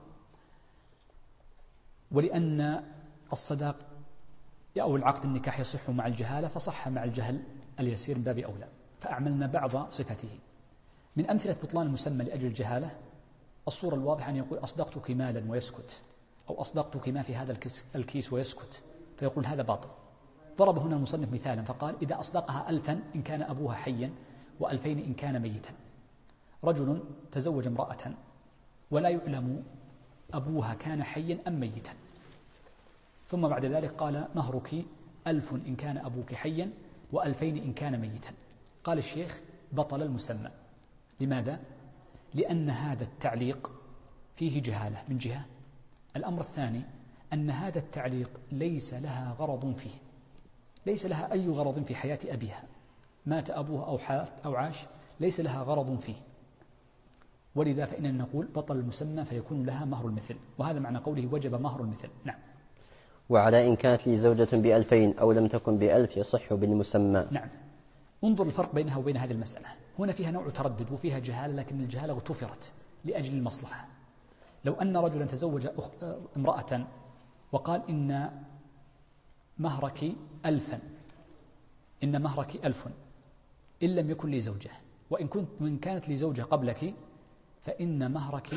ولأن الصداق أو العقد النكاح يصح مع الجهالة فصح مع الجهل اليسير من باب أولى، فأعملنا بعض صفته. من أمثلة بطلان المسمى لأجل الجهالة الصورة الواضحة أن يقول أصدقتك مالا ويسكت، أو أصدقتك ما في هذا الكيس ويسكت، فيقول هذا باطل. ضرب هنا المصنف مثالا فقال إذا أصدقها 1000 إن كان أبوها حيا و2000 إن كان ميتا. رجل تزوج امرأة ولا يعلم أبوها كان حيا أم ميتا، ثم بعد ذلك قال مهرك 1000 إن كان أبوك حيا و2000 إن كان ميتا. قال الشيخ بطل المسمى. لماذا؟ لأن هذا التعليق فيه جهالة من جهة. الأمر الثاني أن هذا التعليق ليس لها غرض فيه، ليس لها أي غرض في حياة أبيها، مات أبوه أو عاش، ليس لها غرض فيه، ولذا فإننا نقول بطل المسمى فيكون لها مهر المثل، وهذا معنى قوله وجب مهر المثل. نعم. وعلى إن كانت لي زوجة ب2000 أو لم تكن ب1000 يصح بالمسمى. نعم. انظر الفرق بينها وبين هذه المسألة. هنا فيها نوع تردد وفيها جهالة، لكن الجهالة اغتفرت لأجل المصلحة. لو أن رجلا تزوج امرأة وقال إن مهرك 1000، إن مهرك 1000 إن لم يكن لي زوجة، وإن كانت لي زوجة قبلك فإن مهرك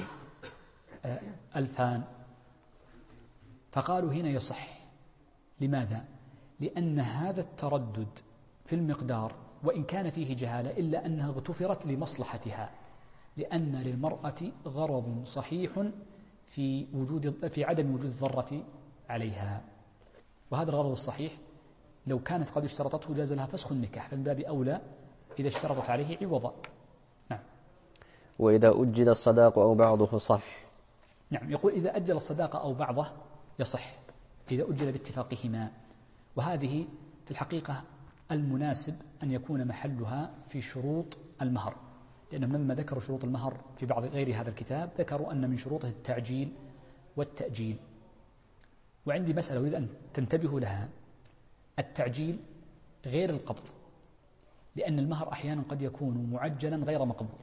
2000. فقالوا هنا يصح. لماذا؟ لأن هذا التردد في المقدار وإن كان فيه جهالة إلا أنها اغتفرت لمصلحتها، لأن للمرأة غرض صحيح في عدم وجود الضرة عليها، وهذا الغرض الصحيح لو كانت قد اشترطته جاز لها فسخ النكاح، فمن باب أولى إذا اشترطت عليه عوضا. نعم. وإذا أجل الصداق أو بعضه صح. نعم. يقول إذا أجل الصداق أو بعضه يصح إذا أجل باتفاقهما، وهذه في الحقيقة المناسب أن يكون محلها في شروط المهر، لأنهم لما ذكروا شروط المهر في بعض غير هذا الكتاب ذكروا أن من شروطه التعجيل والتأجيل. وعندي مسألة أريد أن تنتبهوا لها. التعجيل غير القبض، لأن المهر أحيانا قد يكون معجلا غير مقبوض.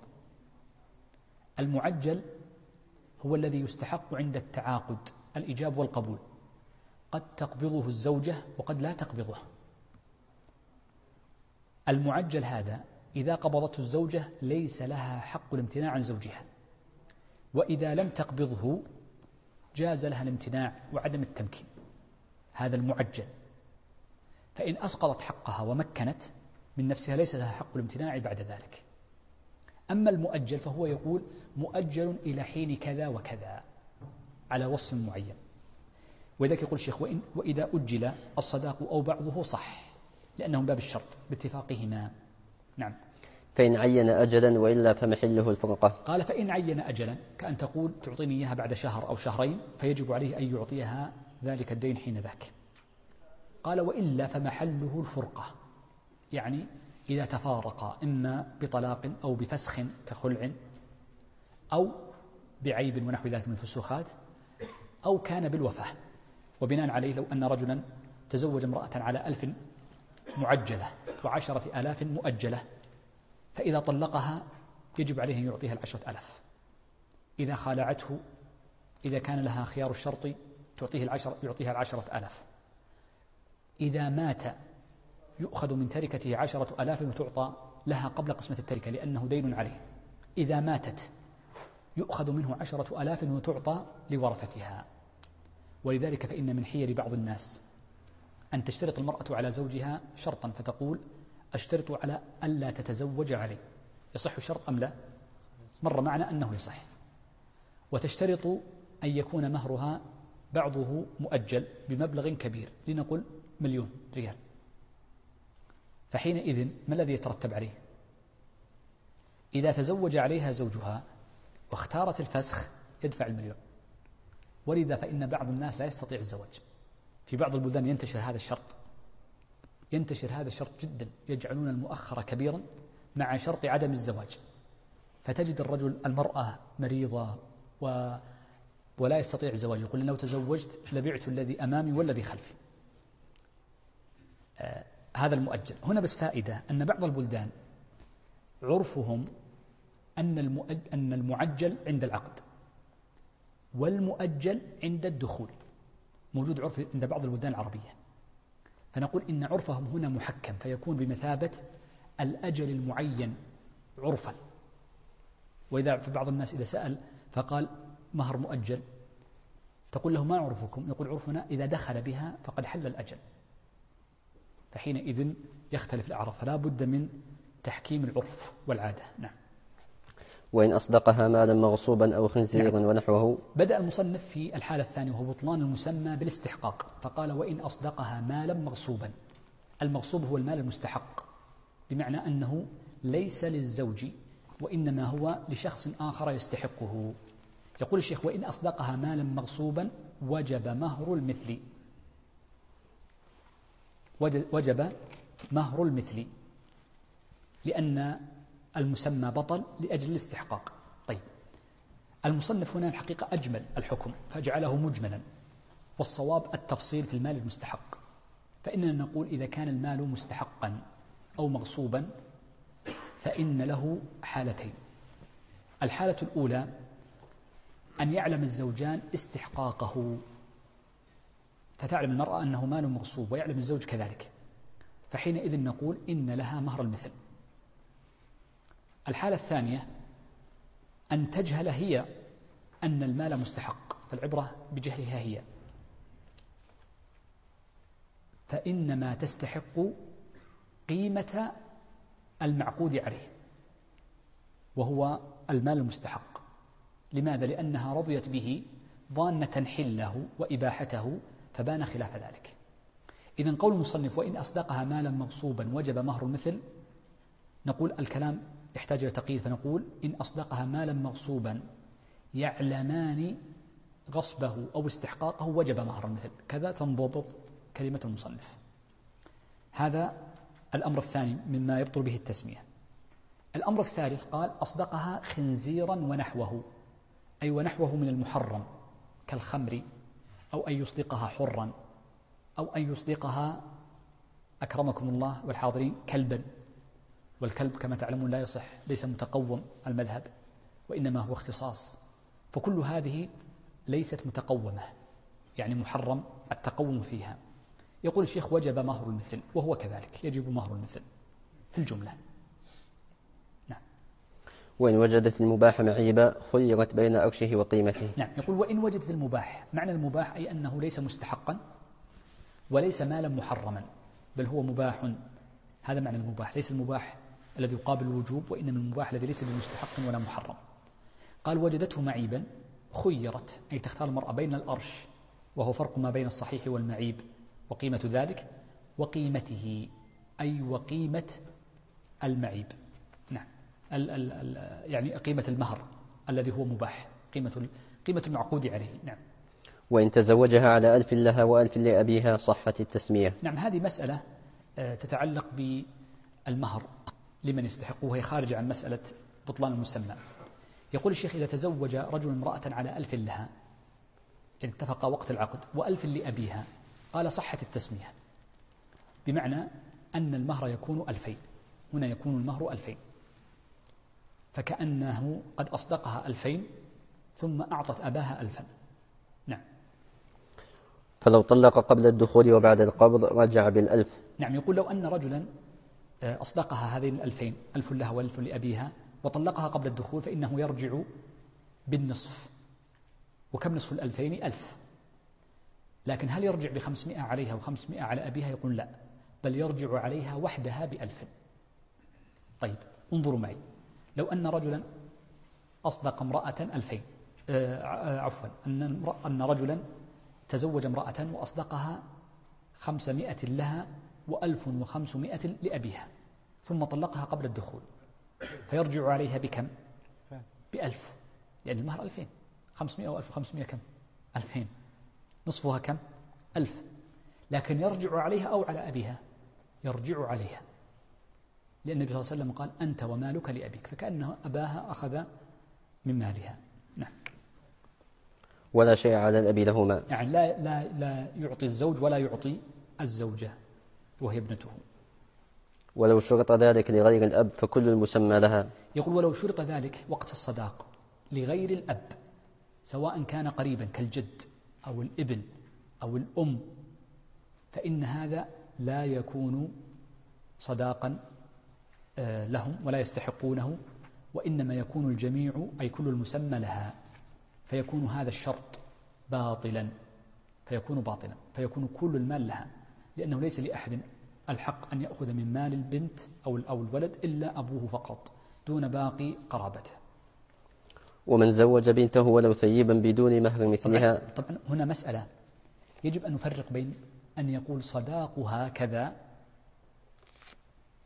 المعجل هو الذي يستحق عند التعاقد الإيجاب والقبول، قد تقبضه الزوجة وقد لا تقبضه. المعجل هذا إذا قبضته الزوجة ليس لها حق الامتناع عن زوجها، وإذا لم تقبضه جاز لها الامتناع وعدم التمكين. هذا المعجل. فإن أسقطت حقها ومكنت من نفسها ليس لها حق الامتناع بعد ذلك. أما المؤجل فهو يقول مؤجل إلى حين كذا وكذا على وصف معين، ولذلك يقول الشيخ وإذا أجل الصداق أو بعضه صح، لأنه من باب الشرط باتفاقهما. نعم. فإن عين أجلا وإلا فمحله الفرقة. قال فإن عين أجلا كأن تقول تعطيني إياها بعد شهر أو شهرين، فيجب عليه أن يعطيها ذلك الدين حين ذاك. قال وإلا فمحله الفرقة، يعني إذا تفارقا إما بطلاق أو بفسخ كخلع أو بعيب ونحو ذلك من الفسوخات، أو كان بالوفاة. وبناء عليه لو أن رجلا تزوج امرأة على 1000 معجلة و10,000 مؤجلة، فإذا طلقها يجب عليه أن يعطيها 10,000. إذا خالعته إذا كان لها خيار الشرط يعطيها 10,000. إذا مات يؤخذ من تركته 10,000 وتعطى لها قبل قسمة التركة لأنه دين عليه. إذا ماتت يؤخذ منه 10,000 وتعطى لورثتها. ولذلك فإن من حيل بعض الناس أن تشترط المرأة على زوجها شرطا فتقول أشترط على ألا تتزوج علي. يصح الشرط أم لا؟ مر معنا أنه يصح. وتشترط أن يكون مهرها بعضه مؤجل بمبلغ كبير، لنقل 1,000,000 ريال. فحينئذ ما الذي يترتب عليه؟ إذا تزوج عليها زوجها واختارت الفسخ يدفع 1,000,000. ولذا فإن بعض الناس لا يستطيع الزواج. في بعض البلدان ينتشر هذا الشرط جدا، يجعلون المؤخر كبيرا مع شرط عدم الزواج. فتجد الرجل المرأة مريضة ولا يستطيع الزواج، يقول لو تزوجت لبعت الذي أمامي والذي خلفي. هذا المؤجل. هنا بس فائدة أن بعض البلدان عرفهم أن المعجل عند العقد والمؤجل عند الدخول، موجود عرف عند بعض البلدان العربية. فنقول إن عرفهم هنا محكم، فيكون بمثابة الأجل المعين عرفا. وإذا في بعض الناس إذا سأل فقال مهر مؤجل تقول له ما عرفكم؟ يقول عرفنا إذا دخل بها فقد حل الأجل، فحينئذ يختلف الأعراف. فلا بد من تحكيم العرف والعادة. نعم. وإن أصدقها مالا مغصوبا أو خنزيرا ونحوه. بدأ المصنف في الحالة الثانية وهو بطلان المسمى بالاستحقاق، فقال وإن أصدقها مالا مغصوبا، المغصوب هو المال المستحق، بمعنى أنه ليس للزوج وإنما هو لشخص آخر يستحقه. يقول الشيخ: وإن أصدقها مالا مغصوبا وجب مهر المثل. وجب مهر المثل لأن المسمى بطل لأجل الاستحقاق. طيب، المصنف هنا الحقيقة أجمل الحكم فجعله مجملا، والصواب التفصيل في المال المستحق. فإننا نقول إذا كان المال مستحقا أو مغصوبا فإن له حالتين. الحالة الأولى أن يعلم الزوجان استحقاقه، فتعلم المرأة أنه مال مغصوب ويعلم الزوج كذلك، فحينئذ نقول إن لها مهر المثل. الحالة الثانية أن تجهل هي أن المال مستحق، فالعبرة بجهلها هي، فإنما تستحق قيمة المعقود عليه وهو المال المستحق. لماذا؟ لأنها رضيت به ظانة حله وإباحته، فبان خلاف ذلك. إذن قول المصنف: وإن أصدقها مالا مغصوبا وجب مهر المثل، نقول الكلام يحتاج إلى تقييد، فنقول: إن أصدقها مالا مغصوبا يعلمان غصبه أو استحقاقه وجب مهر المثل. كذا تنضبط كلمة المصنف. هذا الأمر الثاني مما يبطل به التسمية. الأمر الثالث قال: أصدقها خنزيرا ونحوه، أي ونحوه من المحرم كالخمر، أو أن يصدقها حرا، أو أن يصدقها أكرمكم الله والحاضرين كلبا، والكلب كما تعلمون لا يصح، ليس متقوم المذهب وإنما هو اختصاص، فكل هذه ليست متقومة، يعني محرم التقوم فيها. يقول الشيخ: وجب مهر المثل، وهو كذلك يجب مهر المثل في الجملة. نعم. وإن وجدت المباح معيبا خيرت بين أرشه وقيمته. نعم. يقول: وإن وجدت المباح، معنى المباح أي أنه ليس مستحقا وليس مالا محرما، بل هو مباح. هذا معنى المباح، ليس المباح الذي يقابل الوجوب، وإنما المباح الذي ليس بمستحق ولا محرم. قال: وجدته معيبا خيرت، أي تختار المرأة بين الأرش، وهو فرق ما بين الصحيح والمعيب، وقيمة ذلك، وقيمته، أي وقيمة المعيب. نعم. يعني قيمة المهر الذي هو مباح، قيمة المعقود عليه. نعم. وإن تزوجها على 1000 لها و1000 لأبيها صحت التسمية. نعم. هذه مسألة تتعلق بالمهر لمن يستحقه، وهي خارجة عن مسألة بطلان المسمى. يقول الشيخ: إذا تزوج رجل امرأة على 1000 لها، يعني اتفق وقت العقد، و1000 لأبيها، قال صحت التسمية، بمعنى أن المهر يكون 2000. هنا يكون المهر 2000، فكأنه قد أصدقها 2000 ثم أعطت أباها 1000. نعم. فلو طلق قبل الدخول وبعد القبض رجع بال1000. نعم. يقول: لو أن رجلا أصدقها هذين 2000، 1000 لها و1000 لأبيها، وطلقها قبل الدخول، فإنه يرجع بالنصف. وكم نصف 2000؟ 1000. لكن هل يرجع ب500 عليها و500 على أبيها؟ يقول لا، بل يرجع عليها وحدها ب1000. طيب، انظروا معي. لو أن رجلا أصدق امرأة 2000، عفوا، أن رجلا تزوج امرأة وأصدقها 500 لها و1500 لأبيها، ثم طلقها قبل الدخول، فيرجع عليها بكم؟ ب1000، يعني المهر 2000. 500 و1500 كم؟ 2000. نصفها كم؟ 1000. لكن يرجع عليها أو على أبيها؟ يرجع عليها، لأن النبي صلى الله عليه وسلم قال: أنت ومالك لأبيك، فكأنه أباها أخذ من مالها. نعم. ولا شيء على الأبي لهما، يعني لا يعطي الزوج ولا يعطي الزوجة وهي ابنته. ولو شرط ذلك لغير الأب فكل المسمى لها. يقول: ولو شرط ذلك وقت الصداق لغير الأب، سواء كان قريبا كالجد أو الابن أو الأم، فإن هذا لا يكون صداقا لهم ولا يستحقونه، وإنما يكون الجميع أي كل المسمى لها، فيكون هذا الشرط باطلا، فيكون كل المال لها، لأنه ليس لأحد الحق أن يأخذ من مال البنت أو الولد إلا أبوه فقط دون باقي قرابته. ومن زوج بنته ولو ثيبا بدون مهر مثلها. طبعا هنا مسألة يجب أن نفرق بين أن يقول صداقها كذا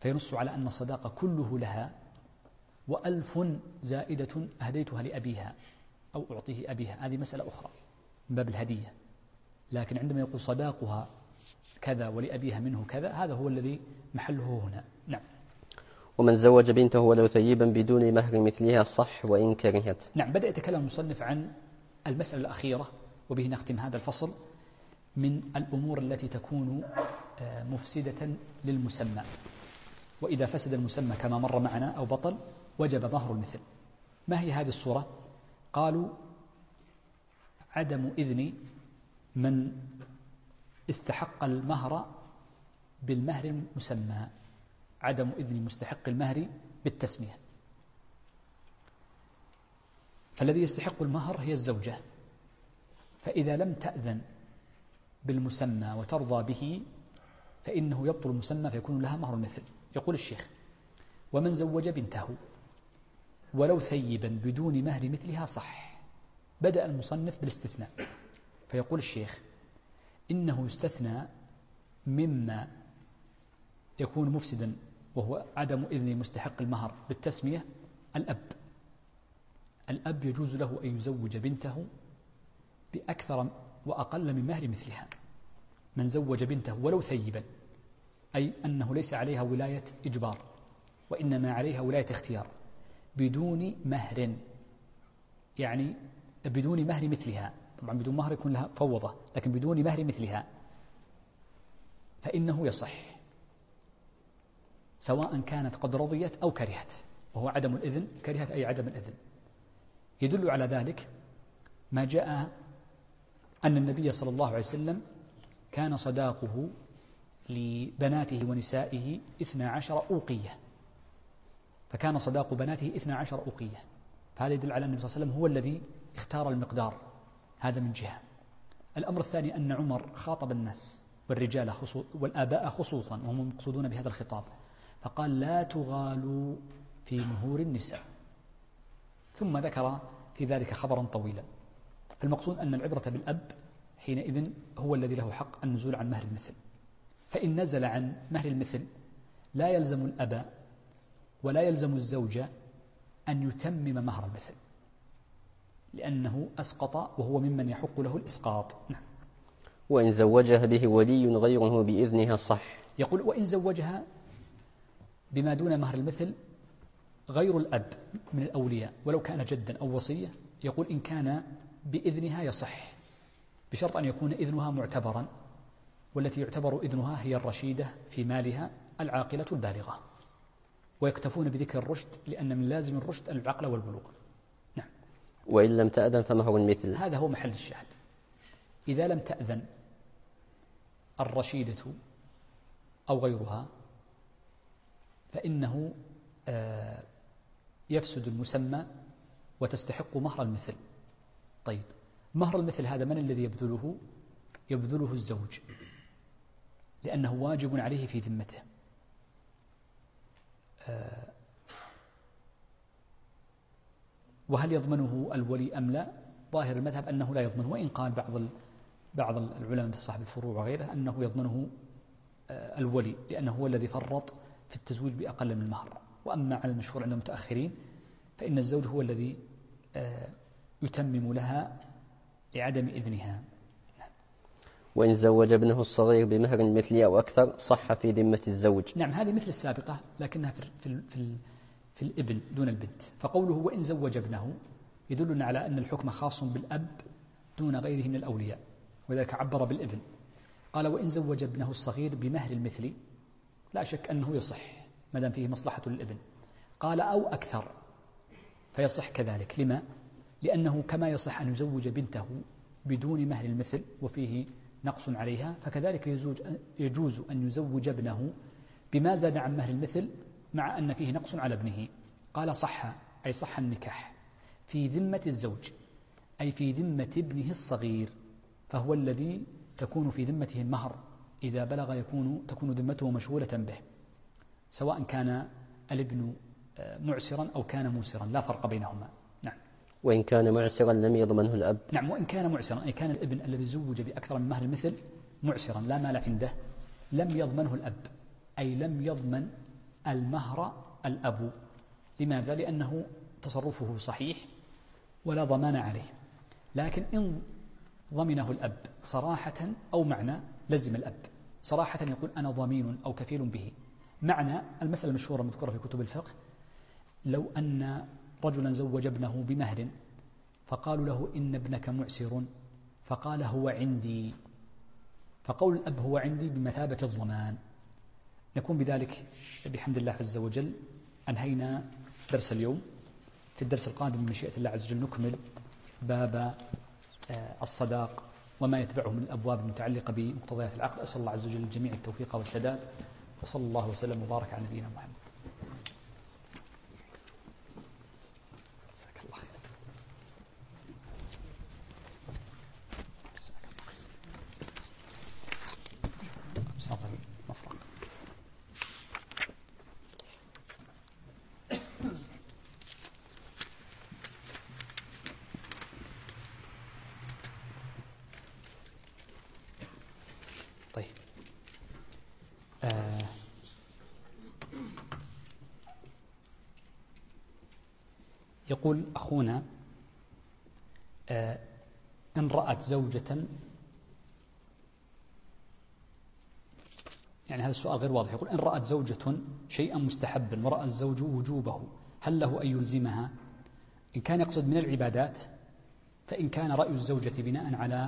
فينص على أن الصداقة كله لها، و1000 زائدة أهديتها لأبيها أو أعطيه أبيها، هذه مسألة أخرى من باب الهدية. لكن عندما يقول صداقها كذا ولأبيها منه كذا، هذا هو الذي محله هنا. نعم. ومن زوج بنته ولو ثيبا بدون مهر مثلها صح وإن كرهت. نعم. بدأ يتكلم المصنف عن المسألة الأخيرة، وبه نختم هذا الفصل، من الأمور التي تكون مفسدة للمسمى. وإذا فسد المسمى كما مر معنا أو بطل وجب مهر المثل. ما هي هذه الصورة؟ قالوا: عدم إذن من استحق المهر بالمهر المسمى، عدم إذن مستحق المهر بالتسمية. فالذي يستحق المهر هي الزوجة، فإذا لم تأذن بالمسمى وترضى به فإنه يبطل المسمى فيكون لها مهر المثل. يقول الشيخ: ومن زوج بنته ولو ثيبا بدون مهر مثلها صح. بدأ المصنف بالاستثناء، فيقول الشيخ: إنه يستثنى مما يكون مفسدا وهو عدم إذن مستحق المهر بالتسمية الأب. الأب يجوز له أن يزوج بنته بأكثر وأقل من مهر مثلها. من زوج بنته ولو ثيبا، أي أنه ليس عليها ولاية إجبار وإنما عليها ولاية اختيار، بدون مهر، يعني بدون مهر مثلها. طبعا بدون مهر يكون لها فوضة، لكن بدون مهر مثلها فإنه يصح، سواء كانت قد رضيت أو كرهت، وهو عدم الإذن. كرهت أي عدم الإذن. يدل على ذلك ما جاء أن النبي صلى الله عليه وسلم كان صداقه لبناته ونسائه 12 أوقية، فكان صداق بناته 12 أوقية. فهذا يدل على أن النبي صلى الله عليه وسلم هو الذي اختار المقدار. هذا من جهة. الأمر الثاني أن عمر خاطب الناس والرجال والآباء خصوصا، وهم مقصودون بهذا الخطاب، فقال: لا تغالوا في مهور النساء. ثم ذكر في ذلك خبرا طويلا. فالمقصود أن العبرة بالأب حينئذ هو الذي له حق النزول عن مهر المثل. فإن نزل عن مهر المثل لا يلزم الأب ولا يلزم الزوجة أن يتمم مهر المثل، لأنه أسقط وهو ممن يحق له الإسقاط. نعم. وإن زوجها به ولي غيره بإذنها صح. يقول: وإن زوجها بما دون مهر المثل غير الأب من الأولياء ولو كان جدا أو وصية، يقول: إن كان بإذنها يصح، بشرط أن يكون إذنها معتبرا، والتي يعتبر إذنها هي الرشيدة في مالها العاقلة البالغة. ويكتفون بذكر الرشد لأن من لازم الرشد العقل والبلوغ. نعم. وإن لم تأذن فمهر المثل. هذا هو محل الشاهد. إذا لم تأذن الرشيدة أو غيرها فإنه يفسد المسمى وتستحق مهر المثل. طيب، مهر المثل هذا من الذي يبذله؟ يبذله الزوج، لأنه واجب عليه في ذمته. وهل يضمنه الولي أم لا؟ ظاهر المذهب أنه لا يضمنه، وإن قال بعض العلماء مثل صاحب الفروع وغيره أنه يضمنه الولي، لأنه هو الذي فرط في التزويج بأقل من المهر. وأما على المشهور عند المتأخرين فإن الزوج هو الذي يتمم لها لعدم إذنها. وإن زوج ابنه الصغير بمهر مثلي أو أكثر صح في ذمة الزوج. نعم، هذه مثل السابقة لكنها في الابن دون البنت. فقوله وإن زوج ابنه يدلنا على أن الحكم خاص بالأب دون غيره من الأولياء، وذلك عبر بالابن. قال: وإن زوج ابنه الصغير بمهر المثل، لا شك أنه يصح ما دام فيه مصلحة للابن. قال: أو أكثر، فيصح كذلك. لما؟ لأنه كما يصح أن يزوج بنته بدون مهر المثل وفيه نقص عليها، فكذلك يجوز أن يزوج ابنه بما زاد عن مهر المثل مع أن فيه نقص على ابنه. قال: صح، أي صح النكاح في ذمة الزوج، أي في ذمة ابنه الصغير، فهو الذي تكون في ذمته المهر. إذا بلغ تكون ذمته مشغولة به، سواء كان الابن معسرا أو كان موسرا، لا فرق بينهما. نعم. وإن كان معسرا لم يضمنه الأب. نعم، وإن كان معسرا أي كان الابن الذي زوج بأكثر من مهر المثل معسرا لا مال عنده، لم يضمنه الأب، أي لم يضمن المهر الأب. لماذا؟ لأنه تصرفه صحيح ولا ضمان عليه. لكن إن ضمنه الأب صراحة أو معنى لزم الأب. صراحة يقول أنا ضمين أو كفيل به. معنى المسألة المشهورة مذكورة في كتب الفقه: لو أن رجلا زوج ابنه بمهر فقالوا له إن ابنك معسر فقال هو عندي، فقول الأب هو عندي بمثابة الضمان. نكون بذلك بحمد الله عز وجل أنهينا درس اليوم. في الدرس القادم بمشيئة الله عز وجل نكمل باب الصداق وما يتبعه من الأبواب المتعلقة بمقتضيات العقد. أسأل الله عز وجل للجميع التوفيق والسداد، وصلى الله وسلم وبارك على نبينا محمد. جزاك الله خير. مفرق. طيب، يقول أخونا إن رأت زوجة، يعني هذا السؤال غير واضح. يقول إن رأت زوجة شيئا مستحبا ورأى الزوج وجوبه هل له أن يلزمها؟ إن كان يقصد من العبادات، فإن كان رأي الزوجة بناء على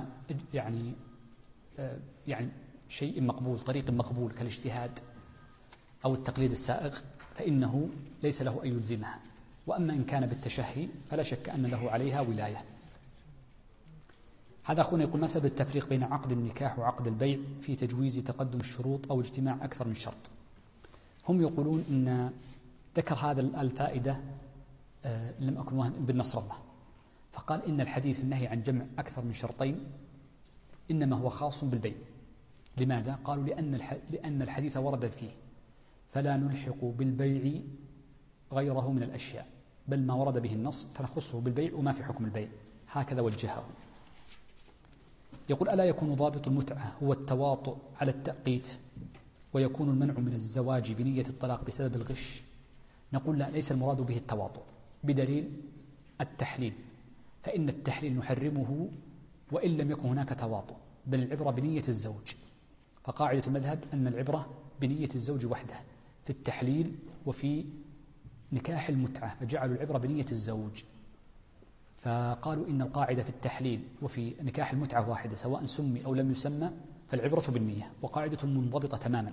يعني شيء مقبول، طريق مقبول كالاجتهاد أو التقليد السائغ، فإنه ليس له أن يلزمها. وأما إن كان بالتشهي فلا شك أن له عليها ولاية. هذا أخونا يقول: ما سبب التفريق بين عقد النكاح وعقد البيع في تجويز تقدم الشروط أو اجتماع أكثر من شرط؟ هم يقولون إن ذكر هذا الفائدة لم أكن واهم بن نصر الله، فقال إن الحديث النهي عن جمع أكثر من شرطين إنما هو خاص بالبيع. لماذا؟ قالوا لأن الحديث ورد فيه فلا نلحق بالبيع غيره من الأشياء، بل ما ورد به النص فنخصه بالبيع وما في حكم البيع. هكذا وجهه. يقول: ألا يكون ضابط المتعة هو التواطؤ على التأقيت ويكون المنع من الزواج بنية الطلاق بسبب الغش؟ نقول: لا، ليس المراد به التواطؤ، بدليل التحليل، فإن التحليل نحرمه وإن لم يكن هناك تواطؤ، بل العبرة بنية الزوج. فقاعدة المذهب أن العبرة بنية الزوج وحده في التحليل وفي نكاح المتعة، فجعلوا العبرة بنية الزوج. فقالوا إن القاعدة في التحليل وفي نكاح المتعة واحدة سواء سمي أو لم يسمى، فالعبرة بالنية، وقاعدة منضبطة تماما.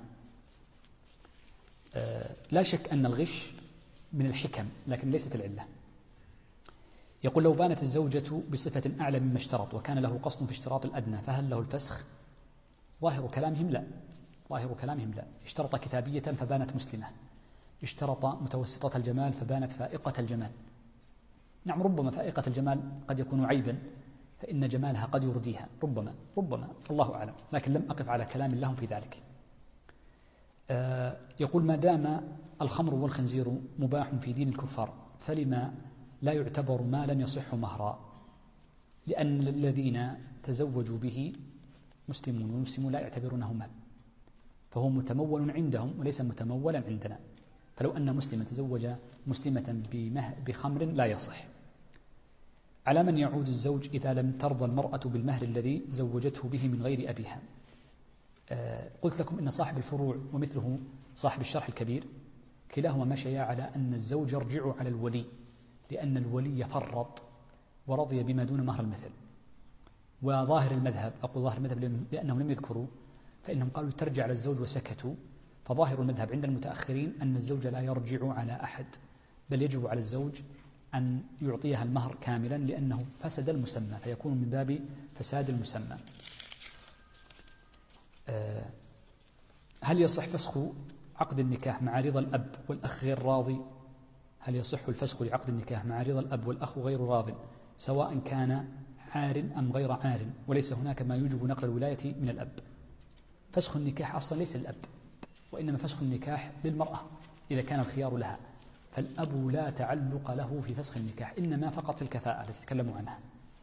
لا شك أن الغش من الحكم لكن ليست العلة. يقول: لو بانت الزوجة بصفة أعلى مما اشترط وكان له قصد في اشتراط الأدنى فهل له الفسخ؟ ظاهر كلامهم لا. ظاهر كلامهم لا. اشترط كتابية فبانت مسلمة، اشترط متوسطة الجمال فبانت فائقة الجمال. نعم، ربما فائقة الجمال قد يكون عيبا، فإن جمالها قد يرديها، ربما الله أعلم، لكن لم أقف على كلام لهم في ذلك. يقول: ما دام الخمر والخنزير مباح في دين الكفار فلما لا يعتبر مالا يصح مهرا؟ لأن الذين تزوجوا به مسلمون، والمسلمون لا يعتبرونه مال، فهو متمول عندهم وليس متمولا عندنا. فلو أن مسلما تزوج مسلمة بخمر لا يصح. على من يعود الزوج إذا لم ترضى المرأة بالمهر الذي زوجته به من غير أبيها؟ قلت لكم إن صاحب الفروع ومثله صاحب الشرح الكبير كلاهما مشيا على أن الزوج يرجع على الولي، لأن الولي فرط ورضي بما دون مهر المثل. وظاهر المذهب، أقول ظاهر المذهب لأنهم لم يذكروا، فإنهم قالوا ترجع على الزوج وسكتوا. فظاهر المذهب عند المتأخرين أن الزوج لا يرجع على أحد، بل يجب على الزوج أن يعطيها المهر كاملا، لأنه فسد المسمى، فيكون من باب فساد المسمى. هل يصح فسخ عقد النكاح مع رضا الأب والأخ غير راضي؟ هل يصح الفسخ لعقد النكاح مع رضا الأب والأخ غير راض سواء كان عار أم غير عار وليس هناك ما يوجب نقل الولاية من الأب؟ فسخ النكاح أصلا ليس للأب، وإنما فسخ النكاح للمرأة إذا كان الخيار لها، فالأب لا تعلق له في فسخ النكاح، إنما فقط في الكفاءة التي تكلموا عنها.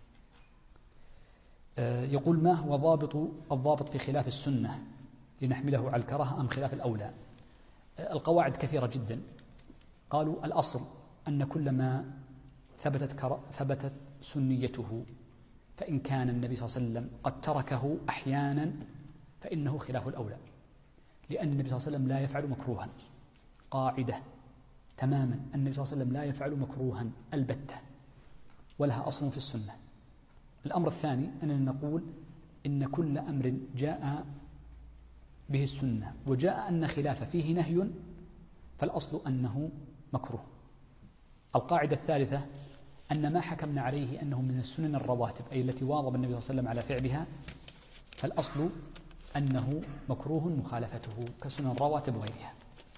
يقول: ما هو الضابط في خلاف السنة لنحمله على الكراهة أم خلاف الأولى؟ القواعد كثيرة جدا. قالوا الأصل أن كل ما ثبتت سنيته، فإن كان النبي صلى الله عليه وسلم قد تركه أحيانا فإنه خلاف الأولى، لأن النبي صلى الله عليه وسلم لا يفعل مكروها، قاعدة تماما. النبي صلى الله عليه وسلم لا يفعل مكروها البتة، ولها أصل في السنة. الأمر الثاني أننا نقول إن كل أمر جاء به السنة وجاء أن خلاف فيه نهي فالأصل أنه مكروه. القاعدة الثالثة أن ما حكمنا عليه أنه من السنن الرواتب، أي التي واظب النبي صلى الله عليه وسلم على فعلها، فالأصل أنه مكروه مخالفته كسنن الرواتب وغيرها.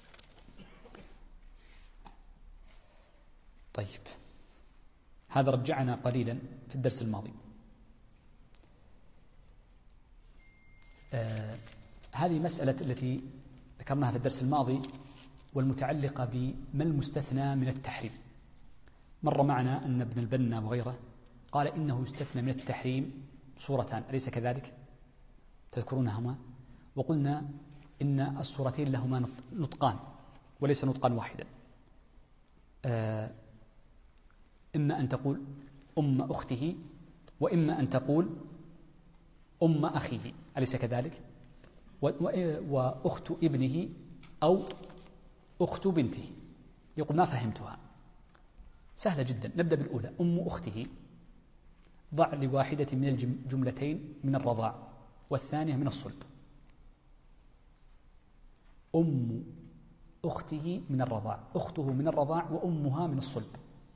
طيب، هذا رجعنا قليلا في الدرس الماضي. هذه مسألة التي ذكرناها في الدرس الماضي والمتعلقة بما المستثنى من التحريم. مر معنا أن ابن البنا وغيره قال إنه يستثنى من التحريم صورتان، أليس كذلك؟ تذكرونهما؟ وقلنا إن الصورتين لهما نطقان وليس نطقا واحدا. إما أن تقول أم أخته، وإما أن تقول أم أخيه، أليس كذلك؟ وأخت ابنه أو أخت بنته. يقول ما فهمتها. سهلة جدا، نبدأ بالأولى. أم أخته ضع لواحدة من الجملتين من الرضاع والثانية من الصلب. أم أخته من الرضاع، أخته من الرضاع وأمها من الصلب.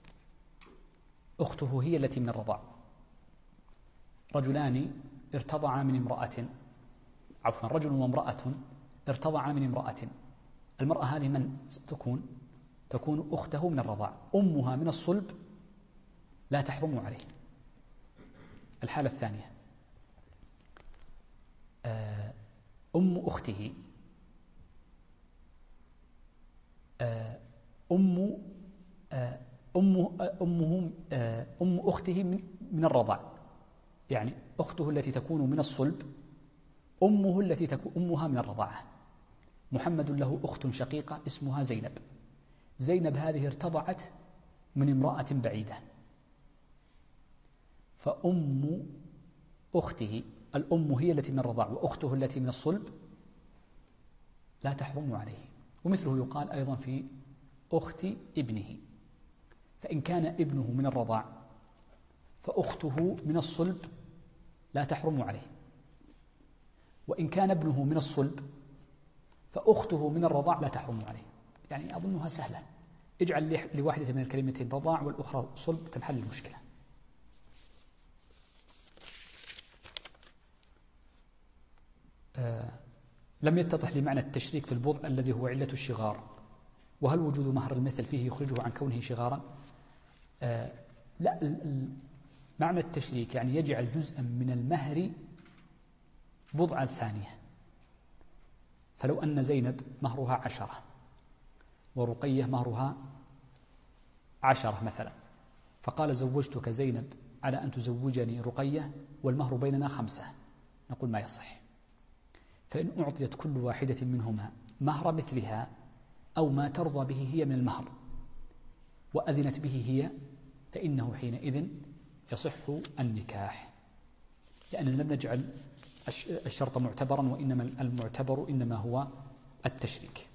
أخته هي التي من الرضاع. رجلان ارتضعا من امرأة، عفوا رجل وامرأة ارتضعا من امرأة. المرأة هذه من تكون أخته من الرضاع، أمها من الصلب لا تحرم عليه. الحالة الثانية أم أخته، أم أخته من الرضاع، يعني أخته التي تكون من الصلب أمه التي تكون أمها من الرضاعة. محمد له أخت شقيقة اسمها زينب. زينب هذه ارتضعت من امرأة بعيدة، فأم أخته، الأم هي التي من الرضاع وأخته التي من الصلب لا تحرم عليه. ومثله يقال أيضا في أخت ابنه، فإن كان ابنه من الرضاع فأخته من الصلب لا تحرم عليه، وإن كان ابنه من الصلب فأخته من الرضاع لا تحرم عليه. يعني أظنها سهلة، اجعل لواحدة من الكلمتين رضاع والأخرى صلب تنحل المشكلة. لم يتضح لي معنى التشريك في البضع الذي هو علة الشغار، وهل وجود مهر المثل فيه يخرجه عن كونه شغارا؟ لا، معنى التشريك يعني يجعل جزءا من المهر بضعا الثانية. فلو أن زينب مهرها 10 ورقية مهرها 10 مثلا، فقال زوجتك زينب على أن تزوجني رقية والمهر بيننا 5، نقول ما يصح. فإن أعطيت كل واحدة منهما مهر مثلها أو ما ترضى به هي من المهر وأذنت به هي، فإنه حينئذ يصح النكاح، لأننا لم نجعل الشرط معتبرا، وإنما المعتبر إنما هو التشريك.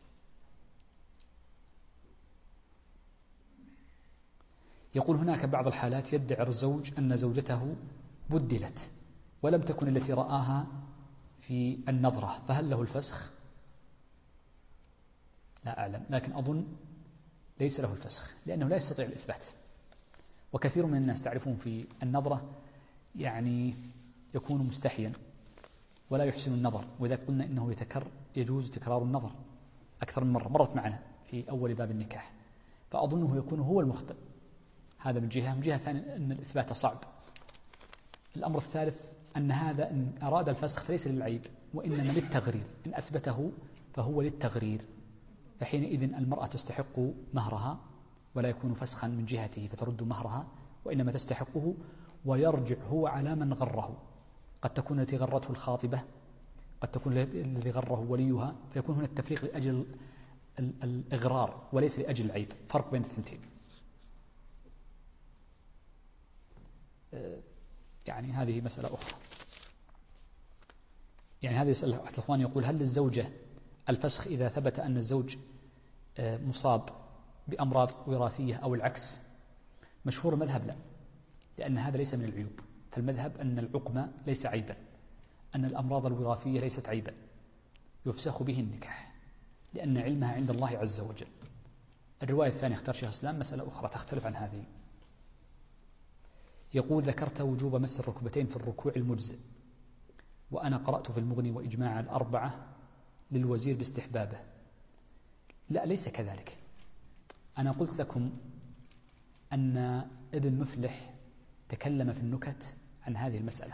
يقول هناك بعض الحالات يدعي الزوج أن زوجته بدلت ولم تكن التي رآها في النظرة، فهل له الفسخ؟ لا أعلم، لكن أظن ليس له الفسخ لأنه لا يستطيع الإثبات. وكثير من الناس تعرفون في النظرة يعني يكون مستحيا ولا يحسن النظر، وإذا قلنا إنه يجوز تكرار النظر أكثر من مرة، مرت معنا في أول باب النكاح، فأظنه يكون هو المخطئ. هذا من جهة ثانية أن الإثبات صعب. الأمر الثالث أن هذا إن أراد الفسخ فليس للعيب وإنما للتغرير، إن أثبته فهو للتغرير، فحينئذ المرأة تستحق مهرها ولا يكون فسخا من جهته فترد مهرها، وإنما تستحقه ويرجع هو على من غره. قد تكون التي غرته الخاطبة، قد تكون الذي غره وليها، فيكون هنا التفريق لأجل الإغرار وليس لأجل العيب، فرق بين الثنتين. يعني هذه مسألة أخرى. يعني هذه يسأل أحد الأخوان يقول: هل للزوجة الفسخ إذا ثبت أن الزوج مصاب بأمراض وراثية أو العكس؟ مشهور المذهب لا، لأن هذا ليس من العيوب. فالمذهب أن العقم ليس عيبا، أن الأمراض الوراثية ليست عيبا، يفسخ به النكاح لأن علمها عند الله عز وجل. الرواية الثانية اختار شيخ الإسلام مسألة أخرى تختلف عن هذه. يقول: ذكرت وجوب مس الركبتين في الركوع المجزئ، وأنا قرأت في المغني وإجماع الأربعة للوزير باستحبابه. لا، ليس كذلك. أنا قلت لكم أن ابن مفلح تكلم في النكت عن هذه المسألة،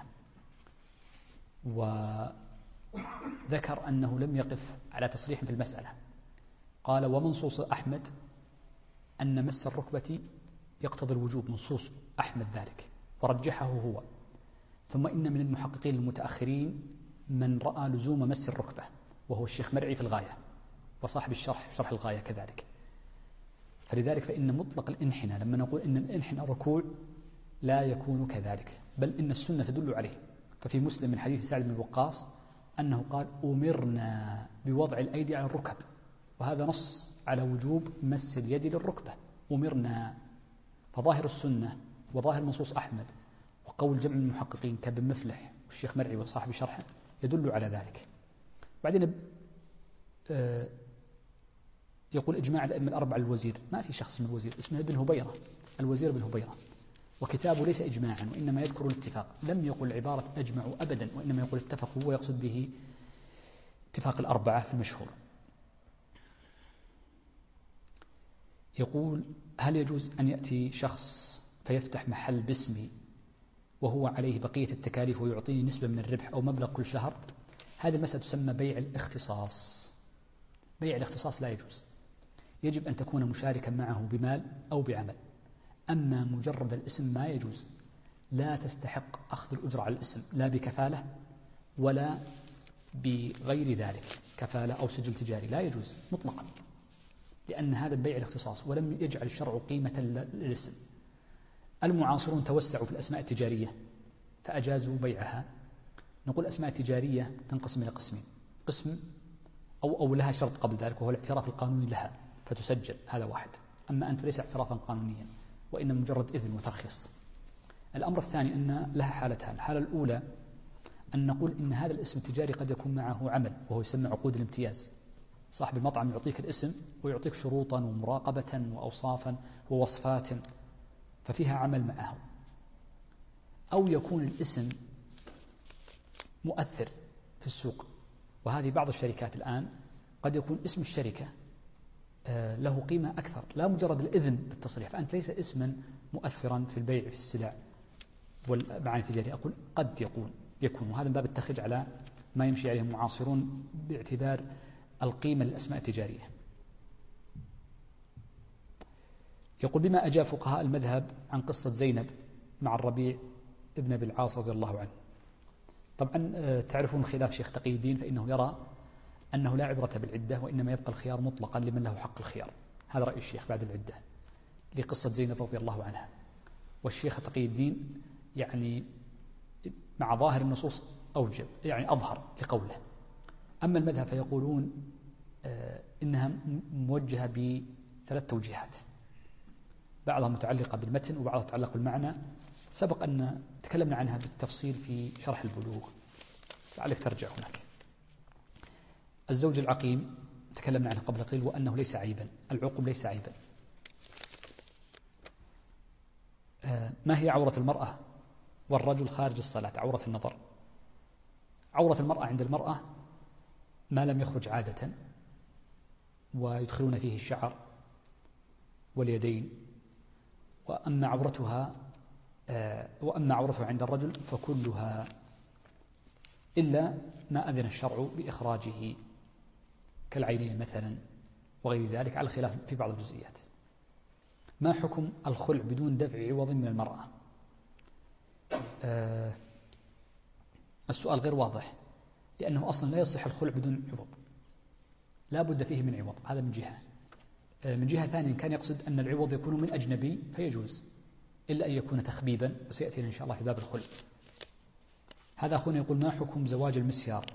وذكر أنه لم يقف على تصريح في المسألة. قال: ومنصوص أحمد أن مس الركبة يقتضي الوجوب، منصوص أحمد ذلك، ورجحه هو. ثم إن من المحققين المتأخرين من رأى لزوم مس الركبة، وهو الشيخ مرعي في الغاية، وصاحب الشرح شرح الغاية كذلك. فلذلك فإن مطلق الانحناء لما نقول إن الانحناء ركوع لا يكون كذلك، بل إن السنة تدل عليه. ففي مسلم من حديث سعد بن وقاص أنه قال: أمرنا بوضع الأيدي على الركب، وهذا نص على وجوب مس اليد للركبة، أمرنا. فظاهر السنة وظاهر منصوص أحمد وقول جمع من المحققين كابن مفلح والشيخ مرعي وصاحب شرحه يدل على ذلك. بعدين يقول: إجماع الأئمة الأربعة للوزير. ما في شخص من الوزير، اسمه ابن هبيرة، الوزير ابن هبيرة، وكتابه ليس إجماعا وإنما يذكر الاتفاق. لم يقل عبارة أجمعوا أبدا، وإنما يقول اتفقوا، ويقصد به اتفاق الأربعة في المشهور. يقول: هل يجوز أن يأتي شخص فيفتح محل باسمي وهو عليه بقية التكاليف ويعطيني نسبة من الربح أو مبلغ كل شهر؟ هذه المسألة تسمى بيع الاختصاص. بيع الاختصاص لا يجوز، يجب أن تكون مشاركا معه بمال أو بعمل. أما مجرد الاسم ما يجوز، لا تستحق أخذ الأجرة على الاسم، لا بكفالة ولا بغير ذلك، كفالة أو سجل تجاري، لا يجوز مطلقا، لأن هذا بيع الاختصاص ولم يجعل الشرع قيمة للاسم. المعاصرون توسعوا في الأسماء التجارية فأجازوا بيعها. نقول الأسماء التجارية تنقسم إلى قسمين: قسم أو لها شرط قبل ذلك وهو الاعتراف القانوني لها فتسجل، هذا واحد. أما أنت ليس اعترافا قانونيا وإنما مجرد إذن وترخيص. الأمر الثاني أن لها حالتان. الحالة الأولى أن نقول إن هذا الاسم التجاري قد يكون معه عمل وهو يسمى عقود الامتياز. صاحب المطعم يعطيك الاسم ويعطيك شروطا ومراقبة وأوصافا ووصفات ففيها عمل معه. أو يكون الاسم مؤثر في السوق، وهذه بعض الشركات الآن قد يكون اسم الشركة له قيمة أكثر، لا مجرد الإذن بالتصريح. فأنت ليس اسما مؤثرا في البيع في السلع والمعاني التجارية. أقول قد يكون، وهذا من باب التخرج على ما يمشي عليه المعاصرون باعتبار القيمة للأسماء التجارية. يقول: بما أجاب فقهاء المذهب عن قصة زينب مع الربيع ابن أبي العاص رضي الله عنه. طبعا تعرفون خلاف شيخ تقي الدين، فإنه يرى أنه لا عبرة بالعدة وإنما يبقى الخيار مطلقا لمن له حق الخيار. هذا رأي الشيخ بعد العدة لقصة زينب رضي الله عنها. والشيخ تقي الدين يعني مع ظاهر النصوص أوجب، يعني أظهر لقوله. أما المذهب فيقولون إنها موجهة بثلاث توجيهات، بعضها متعلقة بالمتن وبعضها متعلق بالمعنى. سبق أن تكلمنا عنها بالتفصيل في شرح البلوغ، لعلك ترجع هناك. الزوج العقيم تكلمنا عنه قبل قليل وأنه ليس عيبا، العقم ليس عيبا. ما هي عورة المرأة والرجل خارج الصلاة؟ عورة النظر. عورة المرأة عند المرأة ما لم يخرج عادة، ويدخلون فيه الشعر واليدين. وأما عورتها عند الرجل فكلها إلا ما أذن الشرع بإخراجه كالعينين مثلا وغير ذلك، على الخلاف في بعض الجزئيات. ما حكم الخلع بدون دفع عوض من المرأة؟ السؤال غير واضح، لأنه أصلا لا يصح الخلع بدون عوض. لا بد فيه من عوض، هذا من جهة. من جهة ثانية كان يقصد أن العوض يكون من أجنبي فيجوز، إلا أن يكون تخبيبا، وسيأتينا إن شاء الله في باب الخلع. هذا أخونا يقول: ما حكم زواج المسيار؟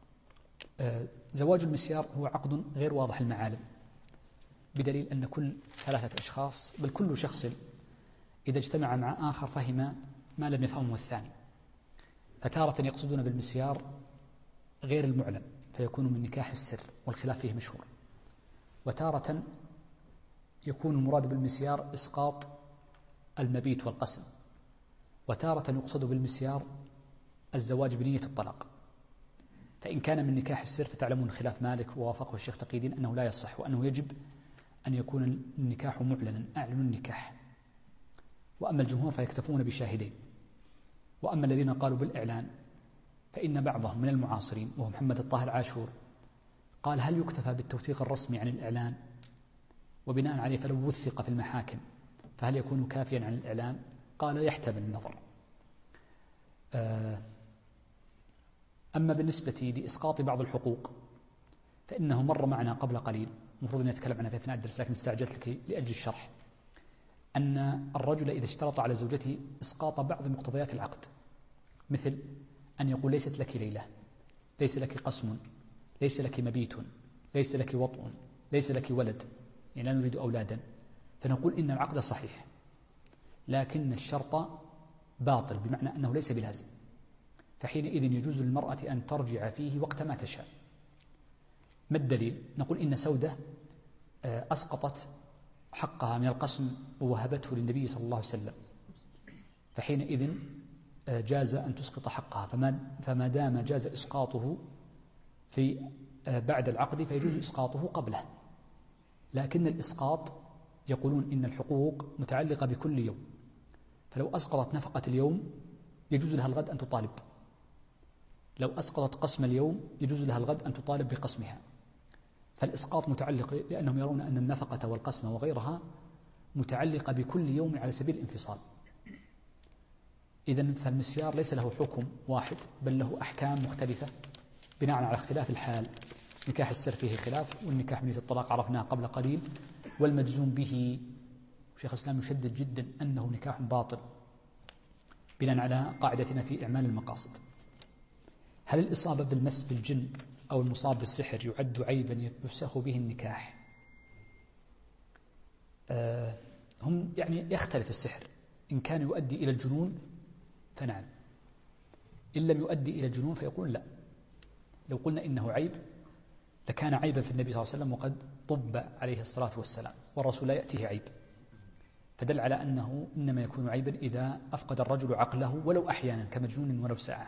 زواج المسيار هو عقد غير واضح المعالم، بدليل أن كل 3 أشخاص، بل كل شخص إذا اجتمع مع آخر فهم ما لم يفهمه الثاني. فتارة يقصدون بالمسيار غير المعلن فيكون من نكاح السر والخلاف فيه مشهور، وتارة يكون المراد بالمسيار إسقاط المبيت والقسم، وتارة يقصد بالمسيار الزواج بنية الطلاق. فإن كان من نكاح السر فتعلمون خلاف مالك ووافقه الشيخ تقي الدين أنه لا يصح، وأنه يجب أن يكون النكاح معلنا، أعلن النكاح. وأما الجمهور فيكتفون بشاهدين. وأما الذين قالوا بالإعلان فإن بعضهم من المعاصرين وهو محمد الطاهر عاشور قال: هل يكتفى بالتوثيق الرسمي عن الإعلان؟ وبناء عليه فلو وثق في المحاكم فهل يكون كافيا عن الإعلان؟ قال: يحتمل النظر. أما بالنسبة لإسقاط بعض الحقوق فإنه مر معنا قبل قليل، المفروض أن نتكلم عنها في أثناء الدرس لكن استعجلت لك لأجل الشرح، أن الرجل إذا اشترط على زوجته إسقاط بعض مقتضيات العقد، مثل أن يقول: ليست لك ليلة، ليس لك قسم، ليس لك مبيت، ليس لك وطء، ليس لك ولد، يعني لا نريد أولادا، فنقول إن العقد صحيح لكن الشرط باطل، بمعنى أنه ليس بلازم، فحينئذ يجوز للمرأة أن ترجع فيه وقت ما تشاء. ما الدليل؟ نقول إن سودة أسقطت حقها من القسم ووهبته للنبي صلى الله عليه وسلم، فحينئذ جاز أن تسقط حقها، فما دام جاز إسقاطه في بعد العقد فيجوز إسقاطه قبله. لكن الإسقاط يقولون إن الحقوق متعلقة بكل يوم، فلو أسقطت نفقة اليوم يجوز لها الغد أن تطالب، لو أسقطت قسم اليوم يجوز لها الغد أن تطالب بقسمها. فالإسقاط متعلق، لأنهم يرون أن النفقة والقسم وغيرها متعلقة بكل يوم على سبيل الانفصال. إذن فالمسيار ليس له حكم واحد بل له أحكام مختلفة بناء على اختلاف الحال. نكاح السر فيه خلاف، والنكاح بنية الطلاق عرفناه قبل قليل، والمجزوم به شيخ الإسلام يشدد جدا أنه نكاح باطل بناء على قاعدتنا في إعمال المقاصد. هل الإصابة بالمس بالجن أو المصاب بالسحر يعد عيبا يفسخ به النكاح؟ هم يعني يختلف السحر، إن كان يؤدي إلى الجنون فنعم، إن لم يؤدي إلى الجنون فيقول لا. لو قلنا إنه عيب لكان عيبا في النبي صلى الله عليه وسلم وقد طب عليه الصلاة والسلام، والرسول لا يأتيه عيب، فدل على أنه إنما يكون عيبا إذا أفقد الرجل عقله ولو أحيانا كمجنون ولو ساعة.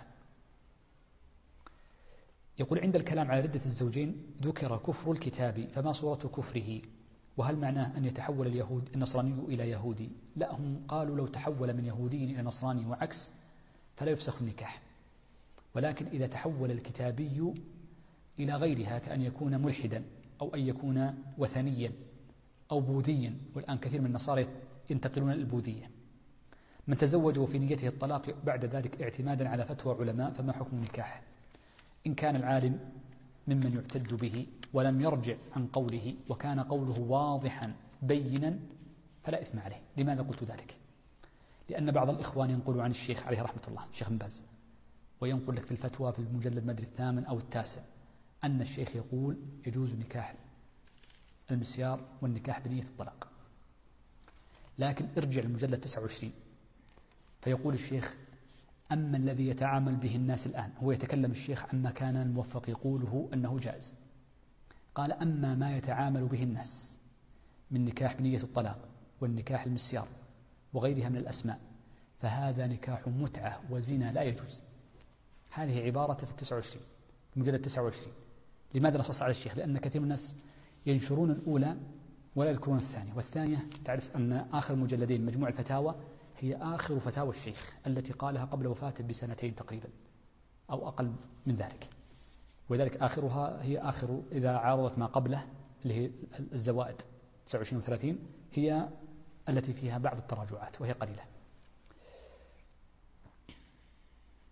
يقول: عند الكلام على ردة الزوجين ذكر كفر الكتاب، فما صورة كفره؟ وهل معناه أن يتحول النصراني إلى يهودي؟ لا، هم قالوا لو تحول من يهودي إلى نصراني وعكس فلا يفسخ النكاح، ولكن إذا تحول الكتابي إلى غيرها كأن يكون ملحدا أو أن يكون وثنيا أو بوذيا، والآن كثير من النصارى ينتقلون البوذية. من تزوجوا في نيته الطلاق بعد ذلك اعتمادا على فتوى علماء فما حكم نكاحه؟ إن كان العالم ممن يعتد به ولم يرجع عن قوله وكان قوله واضحا بينا فلا إثم عليه. لماذا قلت ذلك؟ لأن بعض الإخوان ينقل عن الشيخ عليه رحمة الله الشيخ بن باز، وينقل لك في الفتوى في المجلد مدري 8 أو 9 أن الشيخ يقول يجوز نكاح المسيار والنكاح بنية الطلاق. لكن ارجع المجلد 29 فيقول الشيخ: أما الذي يتعامل به الناس الآن، هو يتكلم الشيخ عما كان الموفق يقوله أنه جائز، قال: أما ما يتعامل به الناس من نكاح بنية الطلاق والنكاح المسيار وغيرها من الأسماء فهذا نكاح متعة وزنا لا يجوز. هذه عبارة في 29 مجلد 29. لماذا نصص على الشيخ؟ لأن كثير من الناس ينشرون الأولى ولا يذكرون الثانية، والثانية تعرف أن آخر مجلدين مجموع الفتاوى هي آخر فتاوى الشيخ التي قالها قبل وفاته ب2 تقريبا أو أقل من ذلك، ولذلك آخرها هي آخر إذا عارضت ما قبله اللي هي الزوائد 29 و30 هي التي فيها بعض التراجعات وهي قليلة.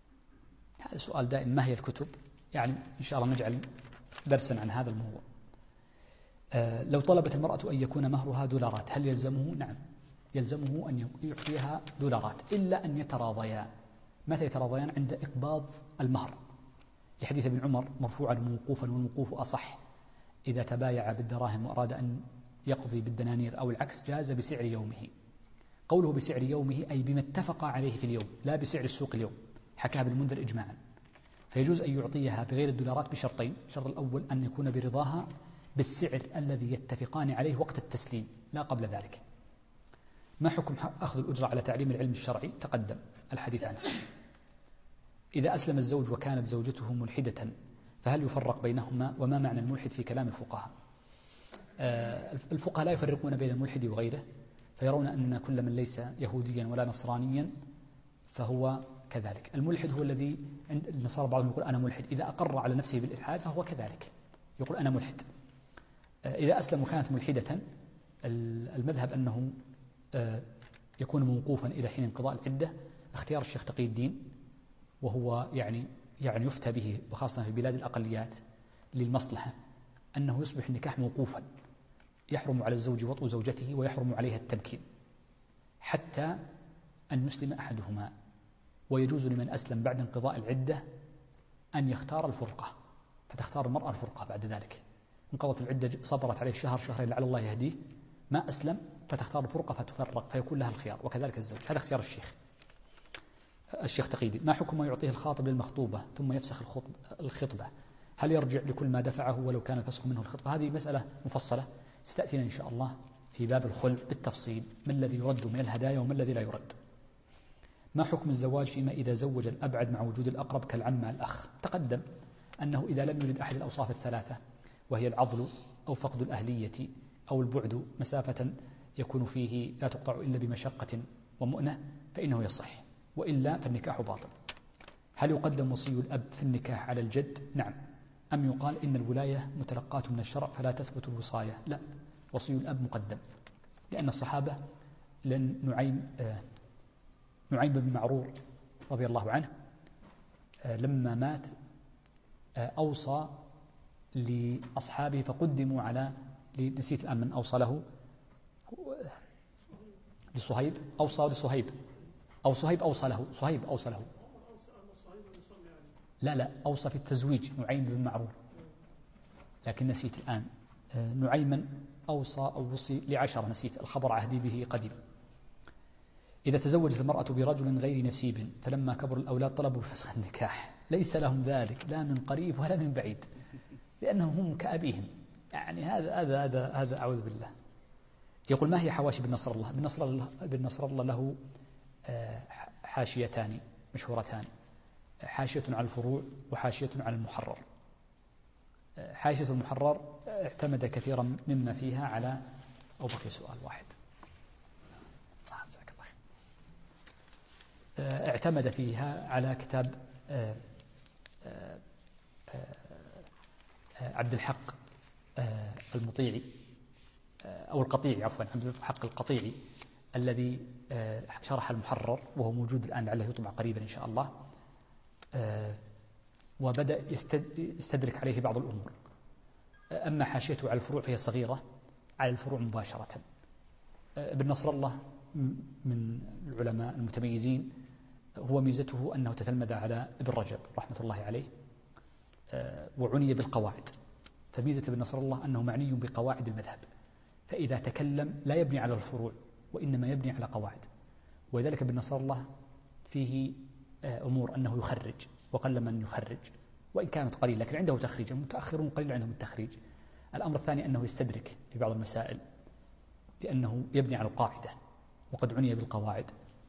هذا سؤال دائم: ما هي الكتب؟ يعني إن شاء الله نجعل درسا عن هذا الموضوع. لو طلبت المرأة أن يكون مهرها دولارات هل يلزمه؟ نعم، يلزمه أن يعطيها دولارات إلا أن يتراضيا. متى يتراضيان؟ عند إقباض المهر، لحديث ابن عمر مرفوعا موقوفا، والموقوف أصح. إذا تبايع بالدراهم وأراد أن يقضي بالدنانير أو العكس جاز بسعر يومه. قوله بسعر يومه أي بما اتفق عليه في اليوم، لا بسعر السوق اليوم، حكاها ابن المنذر إجماعا. فيجوز أن يعطيها بغير الدولارات بشرطين: الشرط الأول أن يكون برضاها بالسعر الذي يتفقان عليه وقت التسليم، لا قبل ذلك. ما حكم أخذ الأجرة على تعليم العلم الشرعي؟ تقدم الحديث عنه. إذا أسلم الزوج وكانت زوجته ملحدة فهل يفرق بينهما؟ وما معنى الملحد في كلام الفقهاء؟ الفقهاء لا يفرقون بين الملحد وغيره، فيرون أن كل من ليس يهوديا ولا نصرانيا فهو كذلك. الملحد هو الذي عند النصارى بعضهم يقول أنا ملحد، إذا أقر على نفسه بالإلحاد فهو كذلك، يقول أنا ملحد. إذا أسلم وكانت ملحدة المذهب أنه يكون موقوفا إلى حين انقضاء العدة. اختيار الشيخ تقي الدين، وهو يعني يفتى به وخاصة في بلاد الأقليات للمصلحة، أنه يصبح النكاح موقوفا، يحرم على الزوج وطء زوجته ويحرم عليها التمكين حتى أن يسلم أحدهما، ويجوز لمن أسلم بعد انقضاء العدة أن يختار الفرقة، فتختار المرأة الفرقة بعد ذلك. انقضت العدة صبرت عليه شهر شهرين لعل الله يهديه، ما أسلم فتختار الفرقة فتفرق، فيكون لها الخيار، وكذلك الزوج. هذا اختيار الشيخ تقي الدين. ما حكم ما يعطيه الخاطب للمخطوبة ثم يفسخ الخطبة؟ هل يرجع لكل ما دفعه ولو كان الفسخ منه الخطبة؟ هذه مسألة مفصلة ستأتينا إن شاء الله في باب الخلع بالتفصيل، ما الذي يرد من الهدايا وما الذي لا يرد. ما حكم الزواج فيما إذا زوج الأبعد مع وجود الأقرب كالعم مع الأخ؟ تقدم أنه إذا لم يوجد أحد الأوصاف الثلاثة، وهي العضل أو فقد الأهلية أو البعد مسافة يكون فيه لا تقطع إلا بمشقة ومؤنة، فإنه يصح، وإلا فالنكاح باطل. هل يقدم وصي الأب في النكاح على الجد؟ نعم. أم يقال إن الولاية متلقاة من الشرع فلا تثبت الوصاية؟ لا، وصي الأب مقدم، لأن الصحابة لن نعيم بن معرور رضي الله عنه لما مات أوصى لأصحابه فقدموا على نسيت الآن من أوصى له، لصهيب أوصى لصهيب أو صهيب أوصى له، صهيب أوصى له، لا أوصى في التزويج نعيم بن معرور، لكن نسيت الآن. نعيما أوصى أو وصي ل10، نسيت الخبر، عهدي به قديم. إذا تزوجت المرأة برجل غير نسيب فلما كبر الأولاد طلبوا فسخ النكاح، ليس لهم ذلك لا من قريب ولا من بعيد، لأنهم هم كأبيهم. يعني هذا أعوذ بالله. يقول: ما هي حواشي بن نصر الله؟ بن نصر الله له حاشيتان مشهورتان، حاشية على الفروع وحاشية على المحرر. حاشية المحرر اعتمد كثيرا مما فيها على، أو بقي سؤال واحد، اعتمد فيها على كتاب عبد الحق المطيعي أو القطيعي، عفوا عبد الحق القطيعي، الذي شرح المحرر وهو موجود الآن لعله يطبع قريبا إن شاء الله، وبدأ يستدرك عليه بعض الأمور. أما حاشيته على الفروع فهي صغيرة على الفروع مباشرة. ابن نصر الله من العلماء المتميزين، هو ميزته أنه تتلمذ على ابن رجب رحمة الله عليه وعني بالقواعد، فميزة ابن نصر الله أنه معني بقواعد المذهب، فإذا تكلم لا يبني على الفروع وإنما يبني على قواعد. ولذلك ابن نصر الله فيه أمور أنه يخرج وقل من يخرج، وإن كانت قليل لكن عنده تخريج، المتأخرون قليل عندهم التخريج. الأمر الثاني أنه يستدرك في بعض المسائل لأنه يبني على القاعدة وقد عني بالقواعد.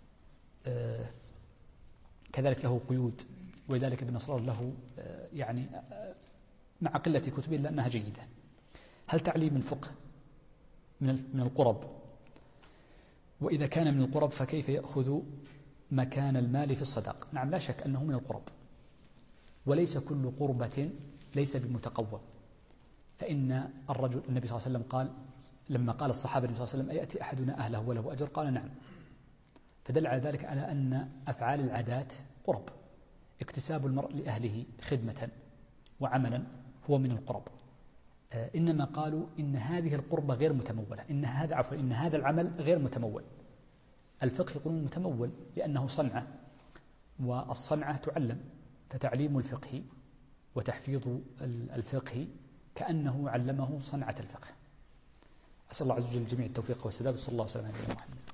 كذلك له قيود، ولذلك ابن نصر له يعني مع قلة كتبه لأنها جيدة. هل تعليم الفقه من القرب؟ وإذا كان من القرب فكيف يأخذ مكان المال في الصدق؟ نعم، لا شك أنه من القرب، وليس كل قربة ليس بمتقوم. فإن الرجل النبي صلى الله عليه وسلم قال لما قال الصحابة النبي صلى الله عليه وسلم: أيأتي أحدنا أهله وله أجر؟ قال: نعم. فدل على ذلك على أن أفعال العادات قرب. اكتساب المرء لأهله خدمة وعملا هو من القرب. إنما قالوا إن هذه القربة غير متمولة، إن هذا العمل غير متمول. الفقه يقولون متمول لأنه صنعة، والصنعة تعلم، فتعليم الفقه وتحفيظ الفقه كأنه علمه صنعة الفقه. أسأل الله عز وجل الجميع التوفيق والسداد، وصلى الله وسلم على نبينا محمد.